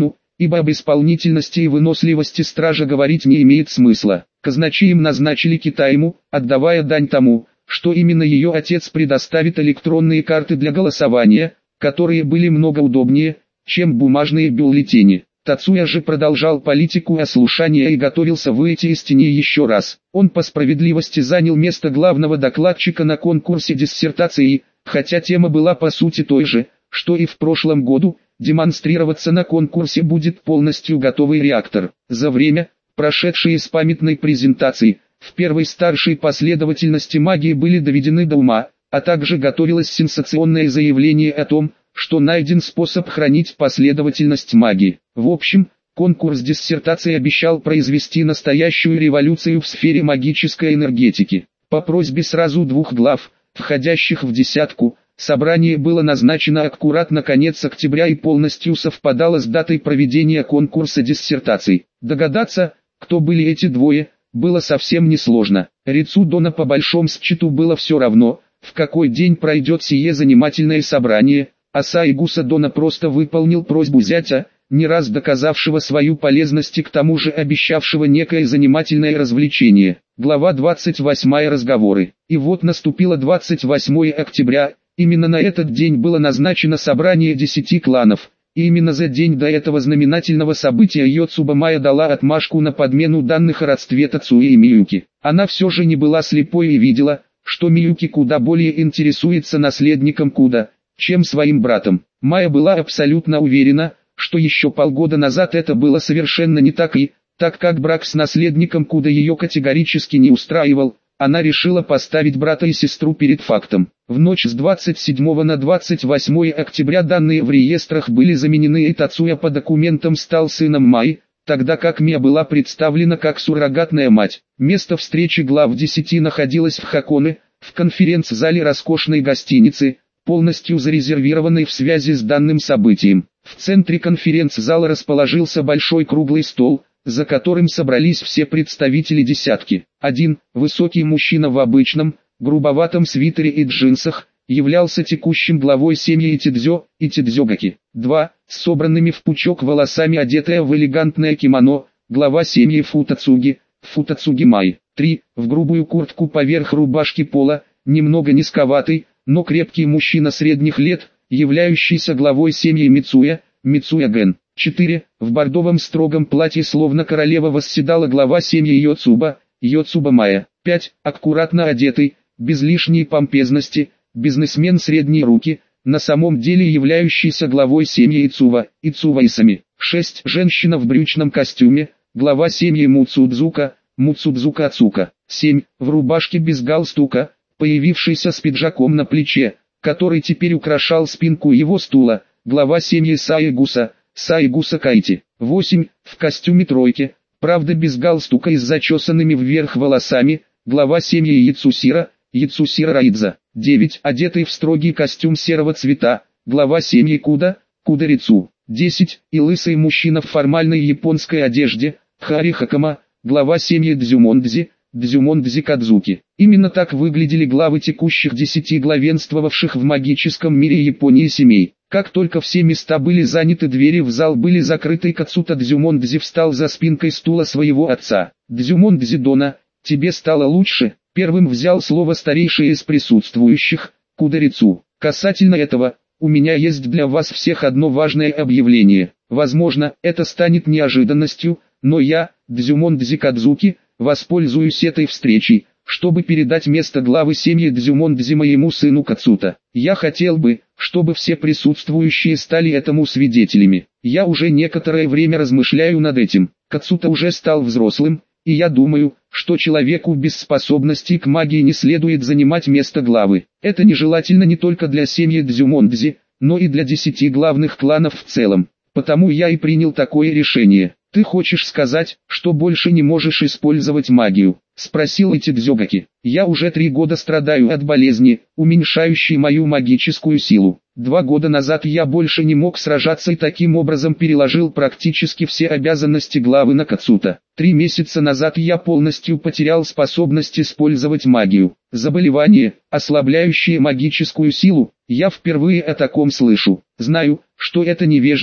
A: ибо об исполнительности и выносливости стража говорить не имеет смысла. Казначеем назначили Китаему, отдавая дань тому, что именно ее отец предоставит электронные карты для голосования, которые были много удобнее, чем бумажные бюллетени. Тацуя же продолжал политику ослушания и готовился выйти из тени еще раз. Он по справедливости занял место главного докладчика на конкурсе диссертации, хотя тема была по сути той же, что и в прошлом году. Демонстрироваться на конкурсе будет полностью готовый реактор. За время, прошедшее с памятной презентации, в первой старшей последовательности магии были доведены до ума, а также готовилось сенсационное заявление о том, что найден способ хранить последовательность магии. В общем, конкурс диссертации обещал произвести настоящую революцию в сфере магической энергетики. По просьбе сразу 2 глав, входящих в десятку, собрание было назначено аккуратно конец октября и полностью совпадало с датой проведения конкурса диссертаций. Догадаться, кто были эти двое, было совсем несложно. Рицу Дона по большому счету было все равно, в какой день пройдет сие занимательное собрание, а Саигуса Дона просто выполнил просьбу зятя, не раз доказавшего свою полезность и к тому же обещавшего некое занимательное развлечение. Глава 28. Разговоры. И вот наступило 28 октября, именно на этот день было назначено собрание 10 кланов, и именно за день до этого знаменательного события Йоцуба Майя дала отмашку на подмену данных о родстве Тацуи и Миюки. Она все же не была слепой и видела, что Миюки куда более интересуется наследником Куда, чем своим братом. Майя была абсолютно уверена, что еще полгода назад это было совершенно не так и, так как брак с наследником Куда ее категорически не устраивал, она решила поставить брата и сестру перед фактом. В ночь с 27 на 28 октября данные в реестрах были заменены и Тацуя по документам стал сыном Майи, тогда как Мия была представлена как суррогатная мать. Место встречи глав 10 находилось в Хаконе, в конференц-зале роскошной гостиницы, полностью зарезервированной в связи с данным событием. В центре конференц-зала расположился большой круглый стол, за которым собрались все представители десятки. Один, высокий мужчина в обычном, грубоватом свитере и джинсах, являлся текущим главой семьи Итидзё, Итидзёгаки. 2, с собранными в пучок волосами одетая в элегантное кимоно, глава семьи Футацуги, Футацуги Май. 3, в грубую куртку поверх рубашки пола, немного низковатый, но крепкий мужчина средних лет, являющийся главой семьи Мицуя, Мицуя Ген. 4, в бордовом строгом платье словно королева восседала глава семьи Йоцуба, Йоцуба Майя. 5, аккуратно одетый, без лишней помпезности, бизнесмен средней руки, на самом деле являющийся главой семьи Ицува, Ицува Исами. 6, женщина в брючном костюме, глава семьи Муцудзука, Муцудзука Ацука. 7, в рубашке без галстука, появившийся с пиджаком на плече, который теперь украшал спинку его стула, глава семьи Саигуса, Саигуса Кайти. 8, в костюме тройки, правда без галстука и с зачесанными вверх волосами, глава семьи Яцусира, Яцусира Раидза. 9, одетый в строгий костюм серого цвета, глава семьи Куда, Куда Рицу. 10, и лысый мужчина в формальной японской одежде, Хари Хакама, глава семьи Дзюмондзи, Дзюмондзи Кадзуки. Именно так выглядели главы текущих 10 главенствовавших в магическом мире Японии семей. Как только все места были заняты, двери в зал были закрыты, и Кацута Дзюмондзи встал за спинкой стула своего отца. «Дзюмондзи Дона, тебе стало лучше?» Первым взял слово старейший из присутствующих, Куда Рицу. «Касательно этого, у меня есть для вас всех одно важное объявление. Возможно, это станет неожиданностью, но я, Дзюмондзи Кадзуки, воспользуюсь этой встречей, чтобы передать место главы семьи Дзюмондзи моему сыну Кацута. Я хотел бы, чтобы все присутствующие стали этому свидетелями. Я уже некоторое время размышляю над этим. Кацута уже стал взрослым, и я думаю, что человеку без способностей к магии не следует занимать место главы. Это нежелательно не только для семьи Дзюмондзи, но и для 10 главных кланов в целом. Потому я и принял такое решение. «Ты хочешь сказать, что больше не можешь использовать магию?» — спросил Итидзёгаки. «Я уже 3 года страдаю от болезни, уменьшающей мою магическую силу. 2 года назад я больше не мог сражаться и таким образом переложил практически все обязанности главы на Кацута. 3 месяца назад я полностью потерял способность использовать магию. Заболевание, ослабляющее магическую силу, я впервые о таком слышу. Знаю, что это невежливо,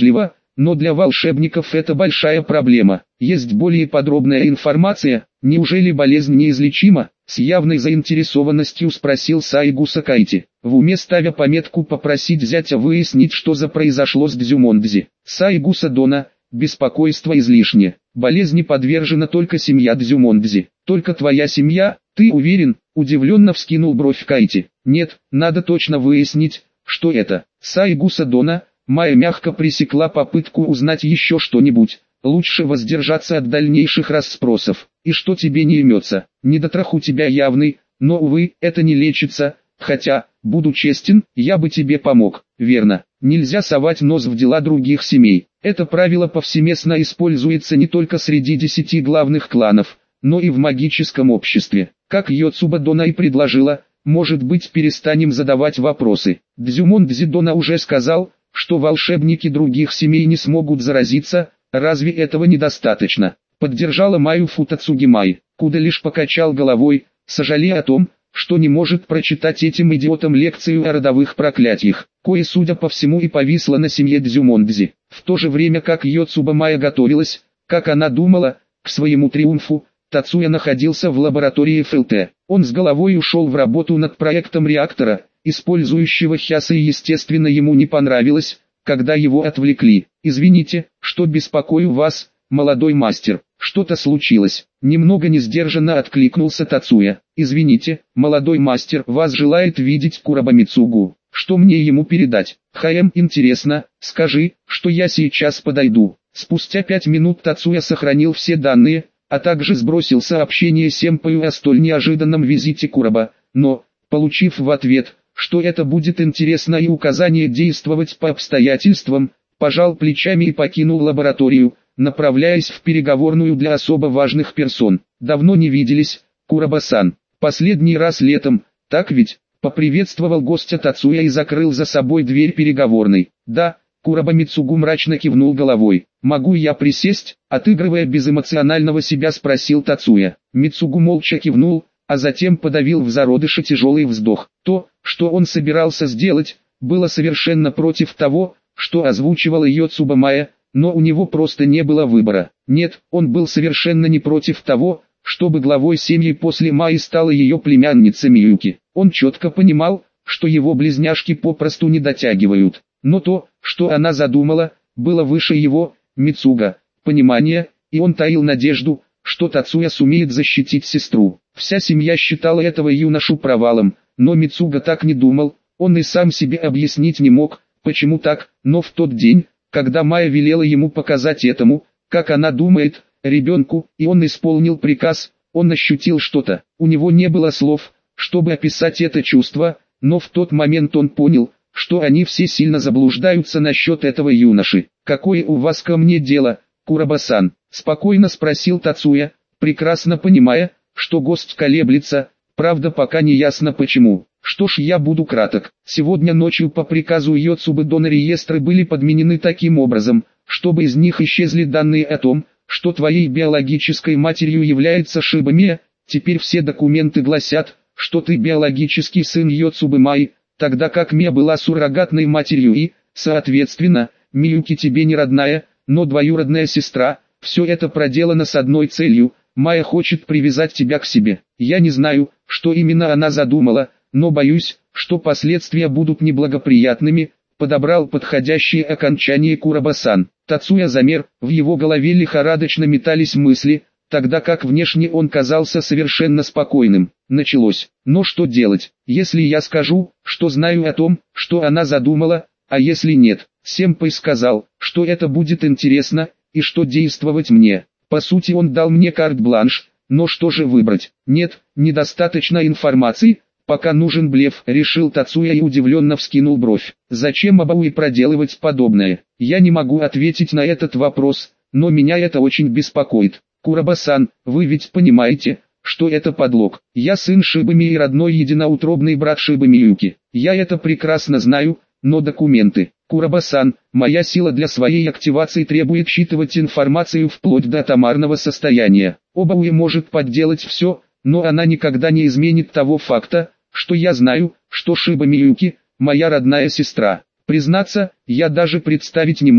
A: но для волшебников это большая проблема. Есть более подробная информация? Неужели болезнь неизлечима? С явной заинтересованностью спросил Сайгу Сакайте, в уме ставя пометку попросить зятя выяснить, что за произошло с Дзюмондзи. Сайгу Садона, беспокойство излишне. Болезни подвержена только семья Дзюмондзи. Только твоя семья, ты уверен? Удивленно вскинул бровь Кайти. Нет, надо точно выяснить, что это. Сайгу Садона, Майя мягко пресекла попытку узнать еще что-нибудь. Лучше воздержаться от дальнейших расспросов. И что тебе не имется? Недотрах у тебя явный, но увы, это не лечится. Хотя, буду честен, я бы тебе помог. Верно, нельзя совать нос в дела других семей. Это правило повсеместно используется не только среди 10 главных кланов, но и в магическом обществе. Как Йоцуба Дона и предложила, может быть, перестанем задавать вопросы. Дзюмондзи Дона уже сказал, что волшебники других семей не смогут заразиться. Разве этого недостаточно? Поддержала Майю Футацуги Май, куда лишь покачал головой, сожалея о том, что не может прочитать этим идиотам лекцию о родовых проклятиях, кое, судя по всему, и повисло на семье Дзюмондзи. В то же время как Йоцуба Майя готовилась, как она думала, к своему триумфу, Тацуя находился в лаборатории ФЛТ. Он с головой ушел в работу над проектом реактора, использующего хясы, и естественно ему не понравилось, когда его отвлекли. «Извините, что беспокою вас, молодой мастер, что-то случилось?» Немного несдержанно откликнулся Тацуя. «Извините, молодой мастер, вас желает видеть Куроба Мицугу. Что мне ему передать?» Интересно, скажи, что я сейчас подойду». Спустя 5 минут Тацуя сохранил все данные, а также сбросил сообщение Сэмпаю о столь неожиданном визите Куроба, но, получив в ответ, что это будет интересно и указание действовать по обстоятельствам, пожал плечами и покинул лабораторию, направляясь в переговорную для особо важных персон. «Давно не виделись, Куроба-сан. Последний раз летом, так ведь?» Поприветствовал гостя Тацуя и закрыл за собой дверь переговорной. «Да». Куроба Мицугу мрачно кивнул головой. «Могу я присесть?» Отыгрывая безэмоционального себя, спросил Тацуя. Мицугу молча кивнул, а затем подавил в зародыше тяжелый вздох. То, что он собирался сделать, было совершенно против того, что озвучивала Йоцуба Майя, но у него просто не было выбора. Нет, он был совершенно не против того, чтобы главой семьи после Майи стала ее племянница Миюки. Он четко понимал, что его близняшки попросту не дотягивают. Но то, что она задумала, было выше его, Мицуга, понимания, и он таил надежду, что Тацуя сумеет защитить сестру. Вся семья считала этого юношу провалом, но Мицуга так не думал, он и сам себе объяснить не мог, почему так, но в тот день, когда Майя велела ему показать этому, как она думает, ребенку, и он исполнил приказ, он ощутил что-то. У него не было слов, чтобы описать это чувство, но в тот момент он понял, что они все сильно заблуждаются насчет этого юноши. «Какое у вас ко мне дело, Куроба-сан?» — спокойно спросил Тацуя, прекрасно понимая, что гость колеблется, правда пока не ясно почему. «Что ж, я буду краток. Сегодня ночью по приказу Йоцубы Дона реестры были подменены таким образом, чтобы из них исчезли данные о том, что твоей биологической матерью является Шиба Мия. Теперь все документы гласят, что ты биологический сын Йоцубы Майи, тогда как Мия была суррогатной матерью и, соответственно, Миюки тебе не родная, но двоюродная сестра. Все это проделано с одной целью – Майя хочет привязать тебя к себе. Я не знаю, что именно она задумала, но боюсь, что последствия будут неблагоприятными», — подобрал подходящее окончание Куроба-сан. Тацуя замер, в его голове лихорадочно метались мысли, тогда как внешне он казался совершенно спокойным. Началось. Но что делать, если я скажу, что знаю о том, что она задумала, а если нет? Сэмпай сказал, что это будет интересно, и что действовать мне. По сути, он дал мне карт-бланш, но что же выбрать? Нет, недостаточно информации, пока нужен блеф, решил Тацуя и удивленно вскинул бровь. Зачем Абауи проделывать подобное? Я не могу ответить на этот вопрос, но меня это очень беспокоит. Куроба-сан, вы ведь понимаете, что это подлог. Я сын Шибы Мии и родной единоутробный брат Шибы Миюки. Я это прекрасно знаю, но документы. Куроба-сан, моя сила для своей активации требует считывать информацию вплоть до атомарного состояния. Абауи может подделать все, но она никогда не изменит того факта, что я знаю, что Шиба Миюки – моя родная сестра. Признаться, я даже представить не мог,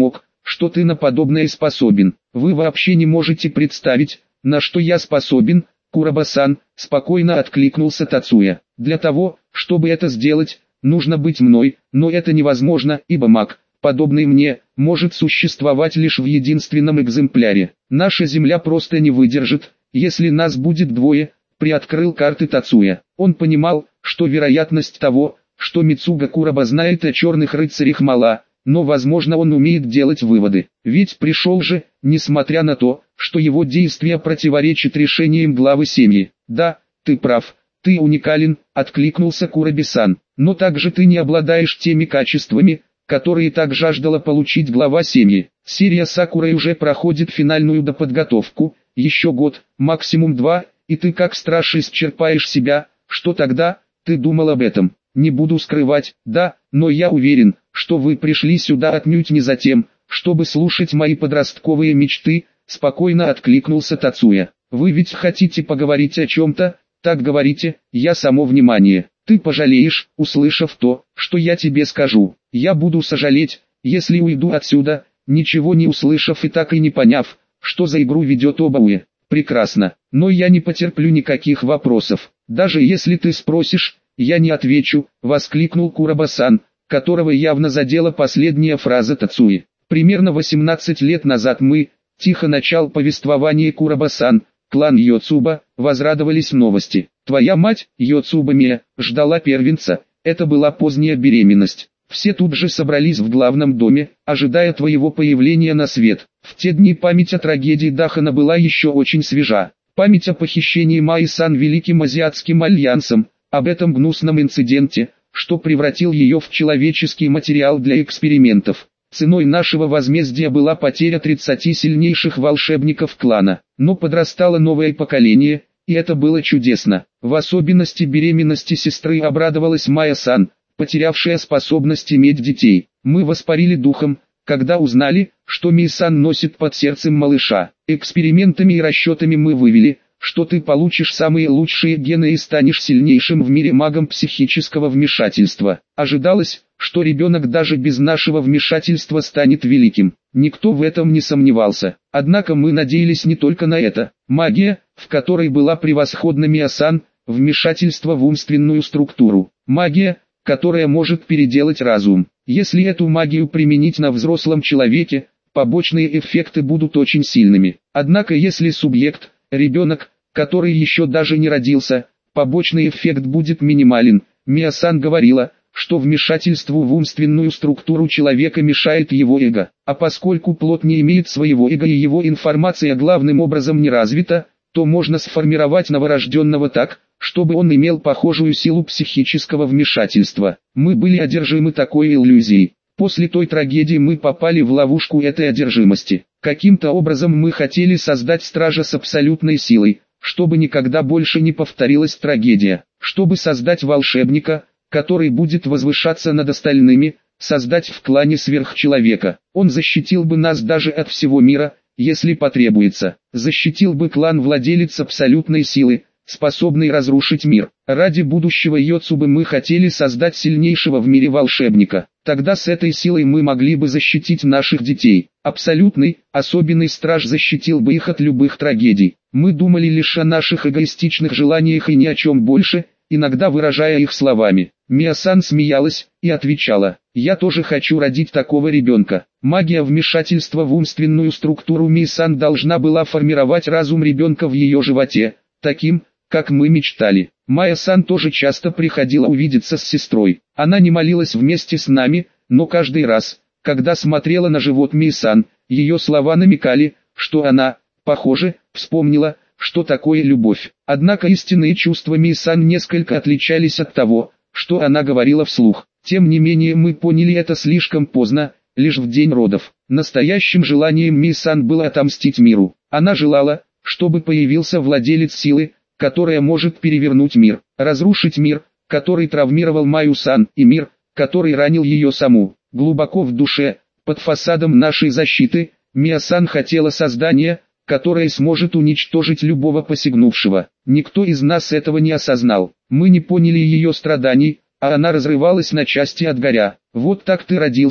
A: что ты на подобное способен. Вы вообще не можете представить, на что я способен, Куроба-сан, спокойно откликнулся Тацуя. Для того, чтобы это сделать, нужно быть мной, но это невозможно, ибо маг, подобный мне, может существовать лишь в единственном экземпляре. Наша Земля просто не выдержит, если нас будет двое, приоткрыл карты Тацуя. Он понимал, что вероятность того, что Мицуга Куроба знает о черных рыцарях мала, но возможно он умеет делать выводы. Ведь пришел же, несмотря на то, что его действия противоречат решениям главы семьи. Да, ты прав, ты уникален, откликнулся Куроби-сан, но также ты не обладаешь теми качествами, которые так жаждала получить глава семьи. Серия Сакурой уже проходит финальную доподготовку, еще год, максимум 2, и ты как страж исчерпаешь себя. Что тогда, ты думал об этом? Не буду скрывать, да, но я уверен, что вы пришли сюда отнюдь не за тем, чтобы слушать мои подростковые мечты, спокойно откликнулся Тацуя. Вы ведь хотите поговорить о чем-то, так говорите, я само внимание. Ты пожалеешь, услышав то, что я тебе скажу. Я буду сожалеть, если уйду отсюда, ничего не услышав и так и не поняв, что за игру ведет Обауэ. Прекрасно, но я не потерплю никаких вопросов. Даже если ты спросишь, я не отвечу, воскликнул Куроба-сан, которого явно задела последняя фраза Тацуи. Примерно 18 лет назад мы, тихо начал повествование Куроба-сан, клан Йоцуба, возрадовались новости. Твоя мать, Йоцуба Мия, ждала первенца, это была поздняя беременность. Все тут же собрались в главном доме, ожидая твоего появления на свет. В те дни память о трагедии Дахана была еще очень свежа. Память о похищении Майи-сан Великим Азиатским Альянсом, об этом гнусном инциденте, что превратил ее в человеческий материал для экспериментов. Ценой нашего возмездия была потеря 30 сильнейших волшебников клана. Но подрастало новое поколение, и это было чудесно. В особенности беременности сестры обрадовалась Майя-сан, потерявшая способность иметь детей. Мы воспарили духом, когда узнали, что Мия-сан носит под сердцем малыша. Экспериментами и расчетами мы вывели, что ты получишь самые лучшие гены и станешь сильнейшим в мире магом психического вмешательства. Ожидалось, что ребенок даже без нашего вмешательства станет великим. Никто в этом не сомневался. Однако мы надеялись не только на это. Магия, в которой была превосходна Мия-сан, вмешательство в умственную структуру. Магия, которая может переделать разум. Если эту магию применить на взрослом человеке, побочные эффекты будут очень сильными. Однако если субъект, ребенок, который еще даже не родился, побочный эффект будет минимален. Мия-сан говорила, что вмешательству в умственную структуру человека мешает его эго. А поскольку плод не имеет своего эго и его информация главным образом не развита, то можно сформировать новорожденного так, чтобы он имел похожую силу психического вмешательства. Мы были одержимы такой иллюзией. После той трагедии мы попали в ловушку этой одержимости. Каким-то образом мы хотели создать стража с абсолютной силой, чтобы никогда больше не повторилась трагедия. Чтобы создать волшебника, который будет возвышаться над остальными, создать в клане сверхчеловека. Он защитил бы нас даже от всего мира, если потребуется. Защитил бы клан владелец абсолютной силы, способный разрушить мир. Ради будущего Йоцубы мы хотели создать сильнейшего в мире волшебника. Тогда с этой силой мы могли бы защитить наших детей. Абсолютный, особенный страж защитил бы их от любых трагедий. Мы думали лишь о наших эгоистичных желаниях и ни о чем больше, иногда выражая их словами. Мия-сан смеялась и отвечала: «Я тоже хочу родить такого ребенка». Магия вмешательства в умственную структуру Мия-сан должна была формировать разум ребенка в ее животе, таким, как мы мечтали. Майя-сан тоже часто приходила увидеться с сестрой. Она не молилась вместе с нами, но каждый раз, когда смотрела на живот Мия-сан, ее слова намекали, что она, похоже, вспомнила, что такое любовь. Однако истинные чувства Мия-сан несколько отличались от того, что она говорила вслух. Тем не менее мы поняли это слишком поздно, лишь в день родов. Настоящим желанием Мия-сан было отомстить миру. Она желала, чтобы появился владелец силы, которая может перевернуть мир, разрушить мир, который травмировал Майю-сан, и мир, который ранил ее саму. Глубоко в душе, под фасадом нашей защиты, Мия-сан хотела создания, которое сможет уничтожить любого посягнувшего. Никто из нас этого не осознал. Мы не поняли ее страданий, а она разрывалась на части от горя. Вот так ты родился,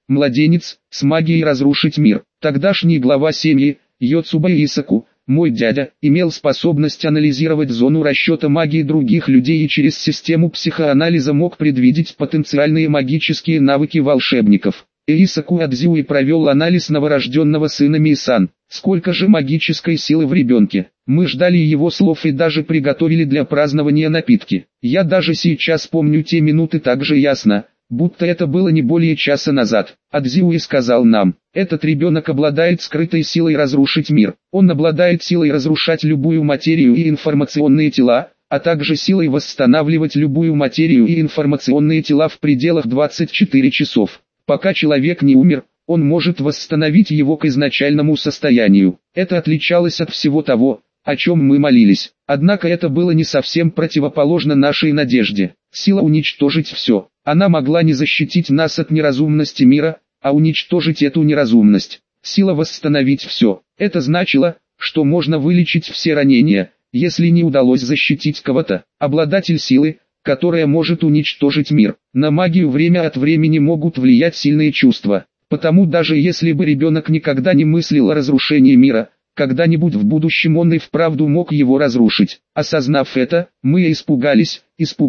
A: младенец, с магией разрушить мир. Тогдашний глава семьи, Йоцуба Исаку, мой дядя, имел способность анализировать зону расчета магии других людей и через систему психоанализа мог предвидеть потенциальные магические навыки волшебников. Исаку Адзиуи провел анализ новорожденного сына Мисан. Сколько же магической силы в ребенке. Мы ждали его слов и даже приготовили для празднования напитки. Я даже сейчас помню те минуты так же ясно, будто это было не более часа назад. Адзиуи сказал нам, этот ребенок обладает скрытой силой разрушить мир. Он обладает силой разрушать любую материю и информационные тела, а также силой восстанавливать любую материю и информационные тела в пределах 24 часов. Пока человек не умер, он может восстановить его к изначальному состоянию. Это отличалось от всего того, о чем мы молились. Однако это было не совсем противоположно нашей надежде. Сила уничтожить все. Она могла не защитить нас от неразумности мира, а уничтожить эту неразумность. Сила восстановить все. Это значило, что можно вылечить все ранения, если не удалось защитить кого-то. Обладатель силы, которая может уничтожить мир. На магию время от времени могут влиять сильные чувства. Потому даже если бы ребенок никогда не мыслил о разрушении мира, когда-нибудь в будущем он и вправду мог его разрушить. Осознав это, мы испугались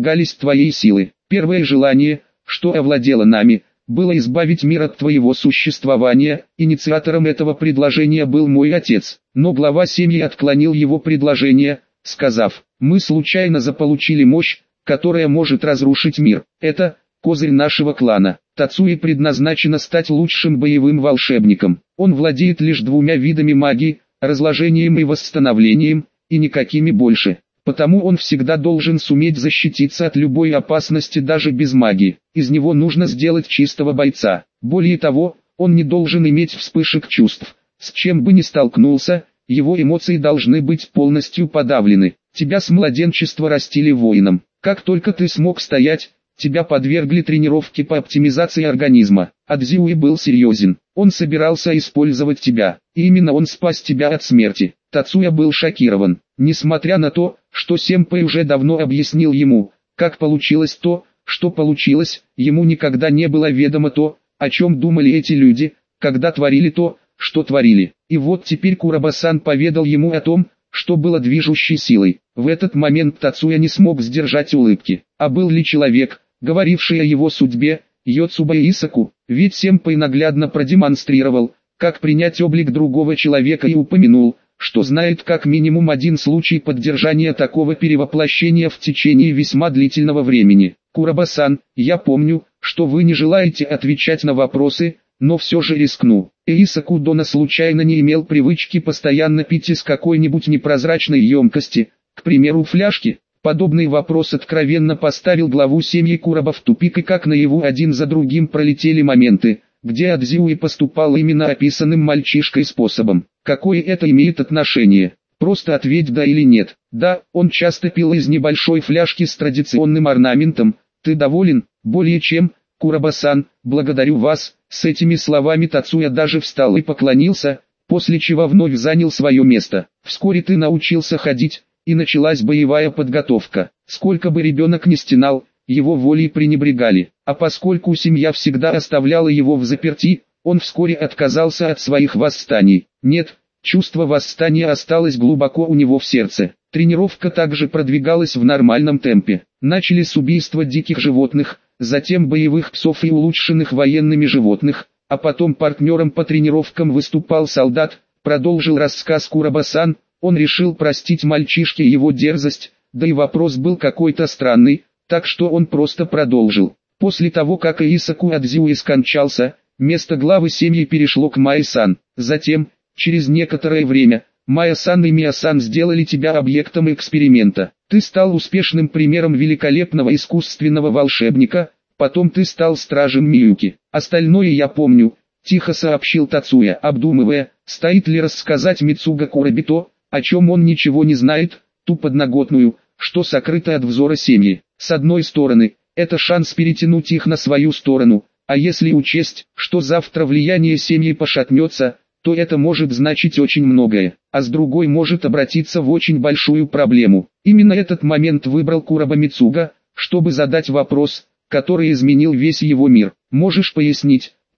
A: твоей силы. Первое желание, что овладело нами, было избавить мир от твоего существования. Инициатором этого предложения был мой отец. Но глава семьи отклонил его предложение, сказав, мы случайно заполучили мощь, которая может разрушить мир. Это козырь нашего клана. Тацуи предназначено стать лучшим боевым волшебником. Он владеет лишь двумя видами магии, разложением и восстановлением, и никакими больше. Потому он всегда должен суметь защититься от любой опасности даже без магии. Из него нужно сделать чистого бойца. Более того, он не должен иметь вспышек чувств. С чем бы ни столкнулся, его эмоции должны быть полностью подавлены. Тебя с младенчества растили воином. Как только ты смог стоять, тебя подвергли тренировке по оптимизации организма. Адзиуи был серьезен. Он собирался использовать тебя. И именно он спас тебя от смерти. Тацуя был шокирован. Несмотря на то, что Сэмпэй уже давно объяснил ему, как получилось то, что получилось, ему никогда не было ведомо то, о чем думали эти люди, когда творили то, что творили. И вот теперь Курабасан поведал ему о том, что было движущей силой. В этот момент Тацуя не смог сдержать улыбки. А был ли человек, говоривший о его судьбе, Йоцуба Исаку? Ведь Сэмпэй наглядно продемонстрировал, как принять облик другого человека и упомянул, что знает как минимум один случай поддержания такого перевоплощения в течение весьма длительного времени. Курабасан, я помню, что вы не желаете отвечать на вопросы, но все же рискну. Исаку Дона случайно не имел привычки постоянно пить из какой-нибудь непрозрачной емкости, к примеру фляжки? Подобный вопрос откровенно поставил главу семьи Кураба в тупик, и как наяву один за другим пролетели моменты, где Адзиуи поступал именно описанным мальчишкой способом. Какое это имеет отношение? Просто ответь да или нет. Да, он часто пил из небольшой фляжки с традиционным орнаментом. Ты доволен? Более чем, Курабасан, благодарю вас. С этими словами Тацуя даже встал и поклонился, после чего вновь занял свое место. Вскоре ты научился ходить, и началась боевая подготовка. Сколько бы ребенок ни стенал, его волей пренебрегали. А поскольку семья всегда оставляла его в заперти, он вскоре отказался от своих восстаний. Нет, чувство восстания осталось глубоко у него в сердце. Тренировка также продвигалась в нормальном темпе. Начали с убийства диких животных, затем боевых псов и улучшенных военными животных, а потом партнером по тренировкам выступал солдат. Продолжил рассказ Курабасан. Он решил простить мальчишке его дерзость, да и вопрос был какой-то странный, так что он просто продолжил. После того как Исаку Адзиуи скончался, место главы семьи перешло к Майя-сан. Затем, через некоторое время, Майя-сан и Мия-сан сделали тебя объектом эксперимента. Ты стал успешным примером великолепного искусственного волшебника, потом ты стал стражем Миюки. Остальное я помню, тихо сообщил Тацуя, обдумывая, стоит ли рассказать Мицуга Курабито, о чем он ничего не знает, ту подноготную, что сокрыто от взора семьи. С одной стороны, это шанс перетянуть их на свою сторону, а если учесть, что завтра влияние семьи пошатнется, то это может значить очень многое, а с другой может обратиться в очень большую проблему. Именно этот момент выбрал Кураба Мицуга, чтобы задать вопрос, который изменил весь его мир. Можешь пояснить,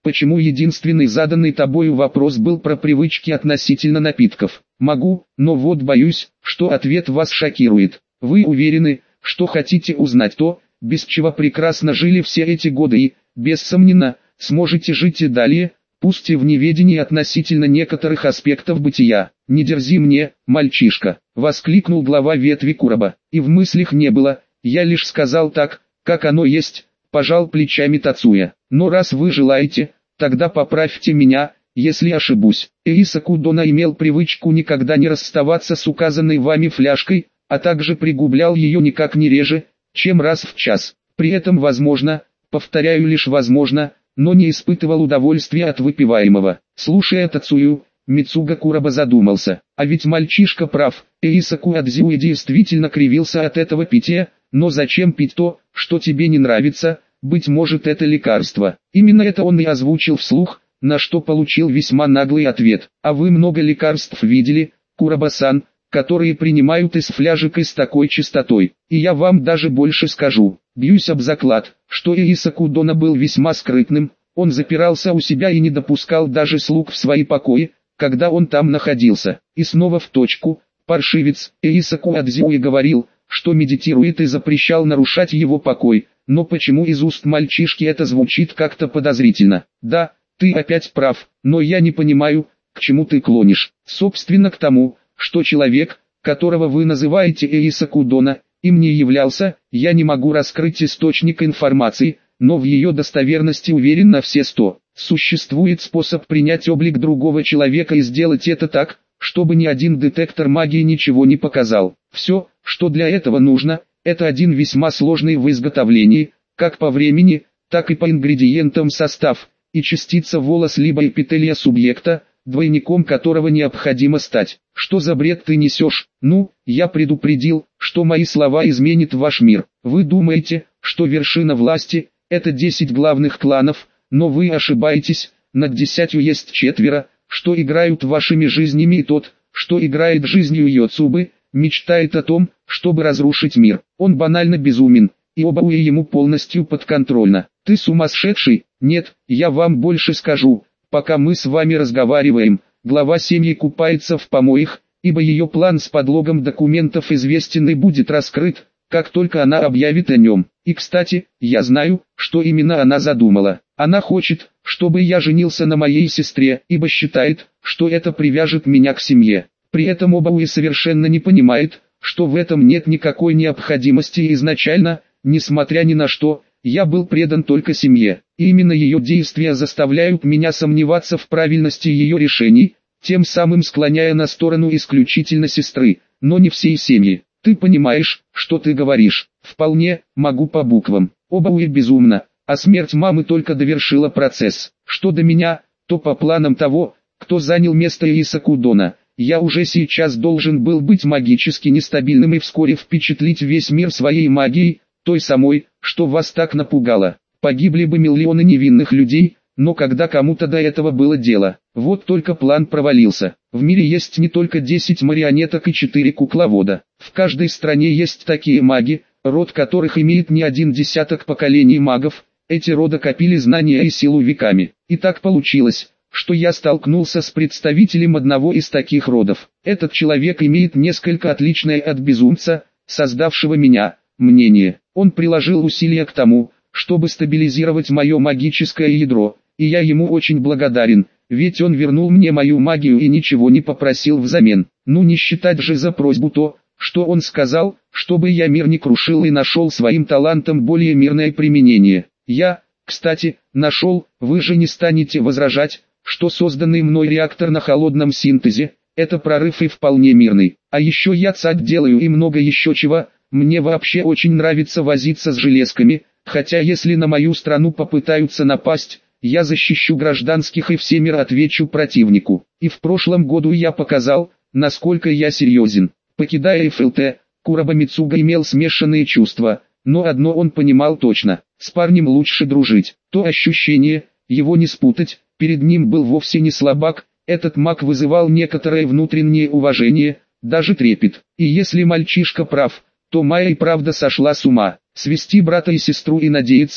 A: почему единственный заданный тобою вопрос был про привычки относительно напитков? Могу, но вот боюсь, что ответ вас шокирует. Вы уверены, что хотите узнать то, без чего прекрасно жили все эти годы и, бессомненно, сможете жить и далее, пусть и в неведении относительно некоторых аспектов бытия. «Не дерзи мне, мальчишка!» — воскликнул глава ветви Куроба. «И в мыслях не было, я лишь сказал так, как оно есть», — пожал плечами Тацуя. «Но раз вы желаете, тогда поправьте меня, если ошибусь». Эиса Кудона имел привычку никогда не расставаться с указанной вами фляжкой, а также пригублял ее никак не реже, чем раз в час. При этом возможно, повторяю лишь возможно, но не испытывал удовольствия от выпиваемого. Слушая Тацую, Мицуга Куроба задумался. А ведь мальчишка прав, Эиса Куадзиуэ действительно кривился от этого питья, но зачем пить то, что тебе не нравится? Быть может, это лекарство. Именно это он и озвучил вслух, на что получил весьма наглый ответ. А вы много лекарств видели, Куроба-сан, которые принимают из фляжек и с такой частотой. И я вам даже больше скажу. Бьюсь об заклад, что Эиса Кудона был весьма скрытным, он запирался у себя и не допускал даже слуг в свои покои, когда он там находился. И снова в точку, паршивец, Эиса Куадзиуэ говорил, что медитирует и запрещал нарушать его покой, но почему из уст мальчишки это звучит как-то подозрительно? Да, ты опять прав, но я не понимаю, к чему ты клонишь. Собственно к тому, что человек, которого вы называете Эиса Кудона, им не являлся. Я не могу раскрыть источник информации, но в ее достоверности уверен на все 100. Существует способ принять облик другого человека и сделать это так, чтобы ни один детектор магии ничего не показал. Все, что для этого нужно, это один весьма сложный в изготовлении, как по времени, так и по ингредиентам состав, и частица волос либо эпителия субъекта, двойником которого необходимо стать. Что за бред ты несешь? Ну, я предупредил, что мои слова изменят ваш мир. Вы думаете, что вершина власти – это 10 главных кланов, но вы ошибаетесь, над 10 есть 4, что играют вашими жизнями, и тот, что играет жизнью Йоцубы, мечтает о том, чтобы разрушить мир. Он банально безумен, и оба ему полностью подконтрольно. Ты сумасшедший? Нет, я вам больше скажу. Пока мы с вами разговариваем, глава семьи купается в помоях, ибо ее план с подлогом документов известен и будет раскрыт, как только она объявит о нем. И кстати, я знаю, что именно она задумала. Она хочет, чтобы я женился на моей сестре, ибо считает, что это привяжет меня к семье. При этом Обауи совершенно не понимает, что в этом нет никакой необходимости и изначально, несмотря ни на что, я был предан только семье. И именно ее действия заставляют меня сомневаться в правильности ее решений, тем самым склоняя на сторону исключительно сестры, но не всей семьи. Ты понимаешь, что ты говоришь? Вполне, могу по буквам. Обауи безумно, а смерть мамы только довершила процесс. Что до меня, то по планам того, кто занял место Эиса Кудона, я уже сейчас должен был быть магически нестабильным и вскоре впечатлить весь мир своей магией, той самой, что вас так напугало. Погибли бы миллионы невинных людей, но когда кому-то до этого было дело. Вот только план провалился. В мире есть не только 10 марионеток и 4 кукловода. В каждой стране есть такие маги, род которых имеет не один десяток поколений магов. Эти рода копили знания и силу веками. И так получилось, что я столкнулся с представителем одного из таких родов. Этот человек имеет несколько отличное от безумца, создавшего меня, мнение. Он приложил усилия к тому, чтобы стабилизировать мое магическое ядро, и я ему очень благодарен, ведь он вернул мне мою магию и ничего не попросил взамен. Ну не считать же за просьбу то, что он сказал, чтобы я мир не крушил и нашел своим талантом более мирное применение. Я, кстати, нашел, вы же не станете возражать, что созданный мной реактор на холодном синтезе – это прорыв и вполне мирный. А еще я цать делаю и много еще чего. Мне вообще очень нравится возиться с железками, хотя если на мою страну попытаются напасть, я защищу гражданских и всемир отвечу противнику. И в прошлом году я показал, насколько я серьезен. Покидая ФЛТ, Куроба Мицуга имел смешанные чувства, но одно он понимал точно: с парнем лучше дружить. То ощущение, его не спутать, перед ним был вовсе не слабак, этот маг вызывал некоторое внутреннее уважение, даже трепет. И если мальчишка прав, то Майя и правда сошла с ума. Свести брата и сестру и надеяться,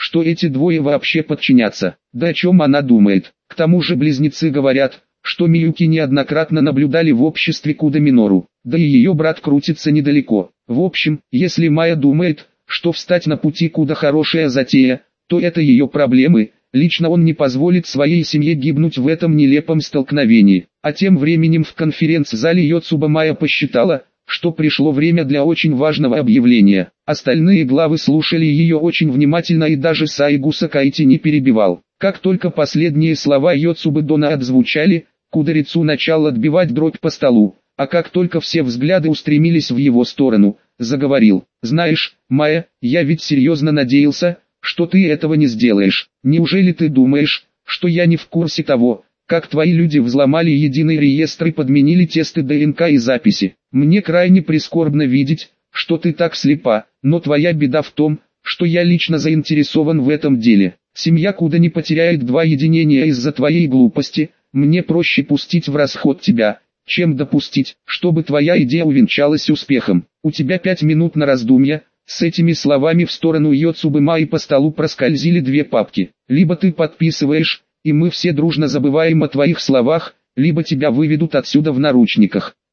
A: что эти двое вообще подчинятся. Да о чем она думает? К тому же близнецы говорят, что Миюки неоднократно наблюдали в обществе Куда Минору, да и ее брат крутится недалеко. В общем, если Майя думает, что встать на пути Куда хорошая затея, то это ее проблемы. Лично он не позволит своей семье гибнуть в этом нелепом столкновении. А тем временем в конференц-зале Йоцуба Майя посчитала, что пришло время для очень важного объявления. Остальные главы слушали ее очень внимательно, и даже Сайгу Сакайти не перебивал. Как только последние слова Йоцубы Дона отзвучали, Кударицу начал отбивать дробь по столу, а как только все взгляды устремились в его сторону, заговорил: «Знаешь, Майя, я ведь серьезно надеялся, что ты этого не сделаешь. Неужели ты думаешь, что я не в курсе того, как твои люди взломали единый реестр и подменили тесты ДНК и записи? Мне крайне прискорбно видеть, что ты так слепа, но твоя беда в том, что я лично заинтересован в этом деле. Семья Куда не потеряет два единения из-за твоей глупости. Мне проще пустить в расход тебя, чем допустить, чтобы твоя идея увенчалась успехом. У тебя 5 минут на раздумья». С этими словами в сторону Йоцубы Майи по столу проскользили две папки. «Либо ты подписываешь, и мы все дружно забываем о твоих словах, либо тебя выведут отсюда в наручниках».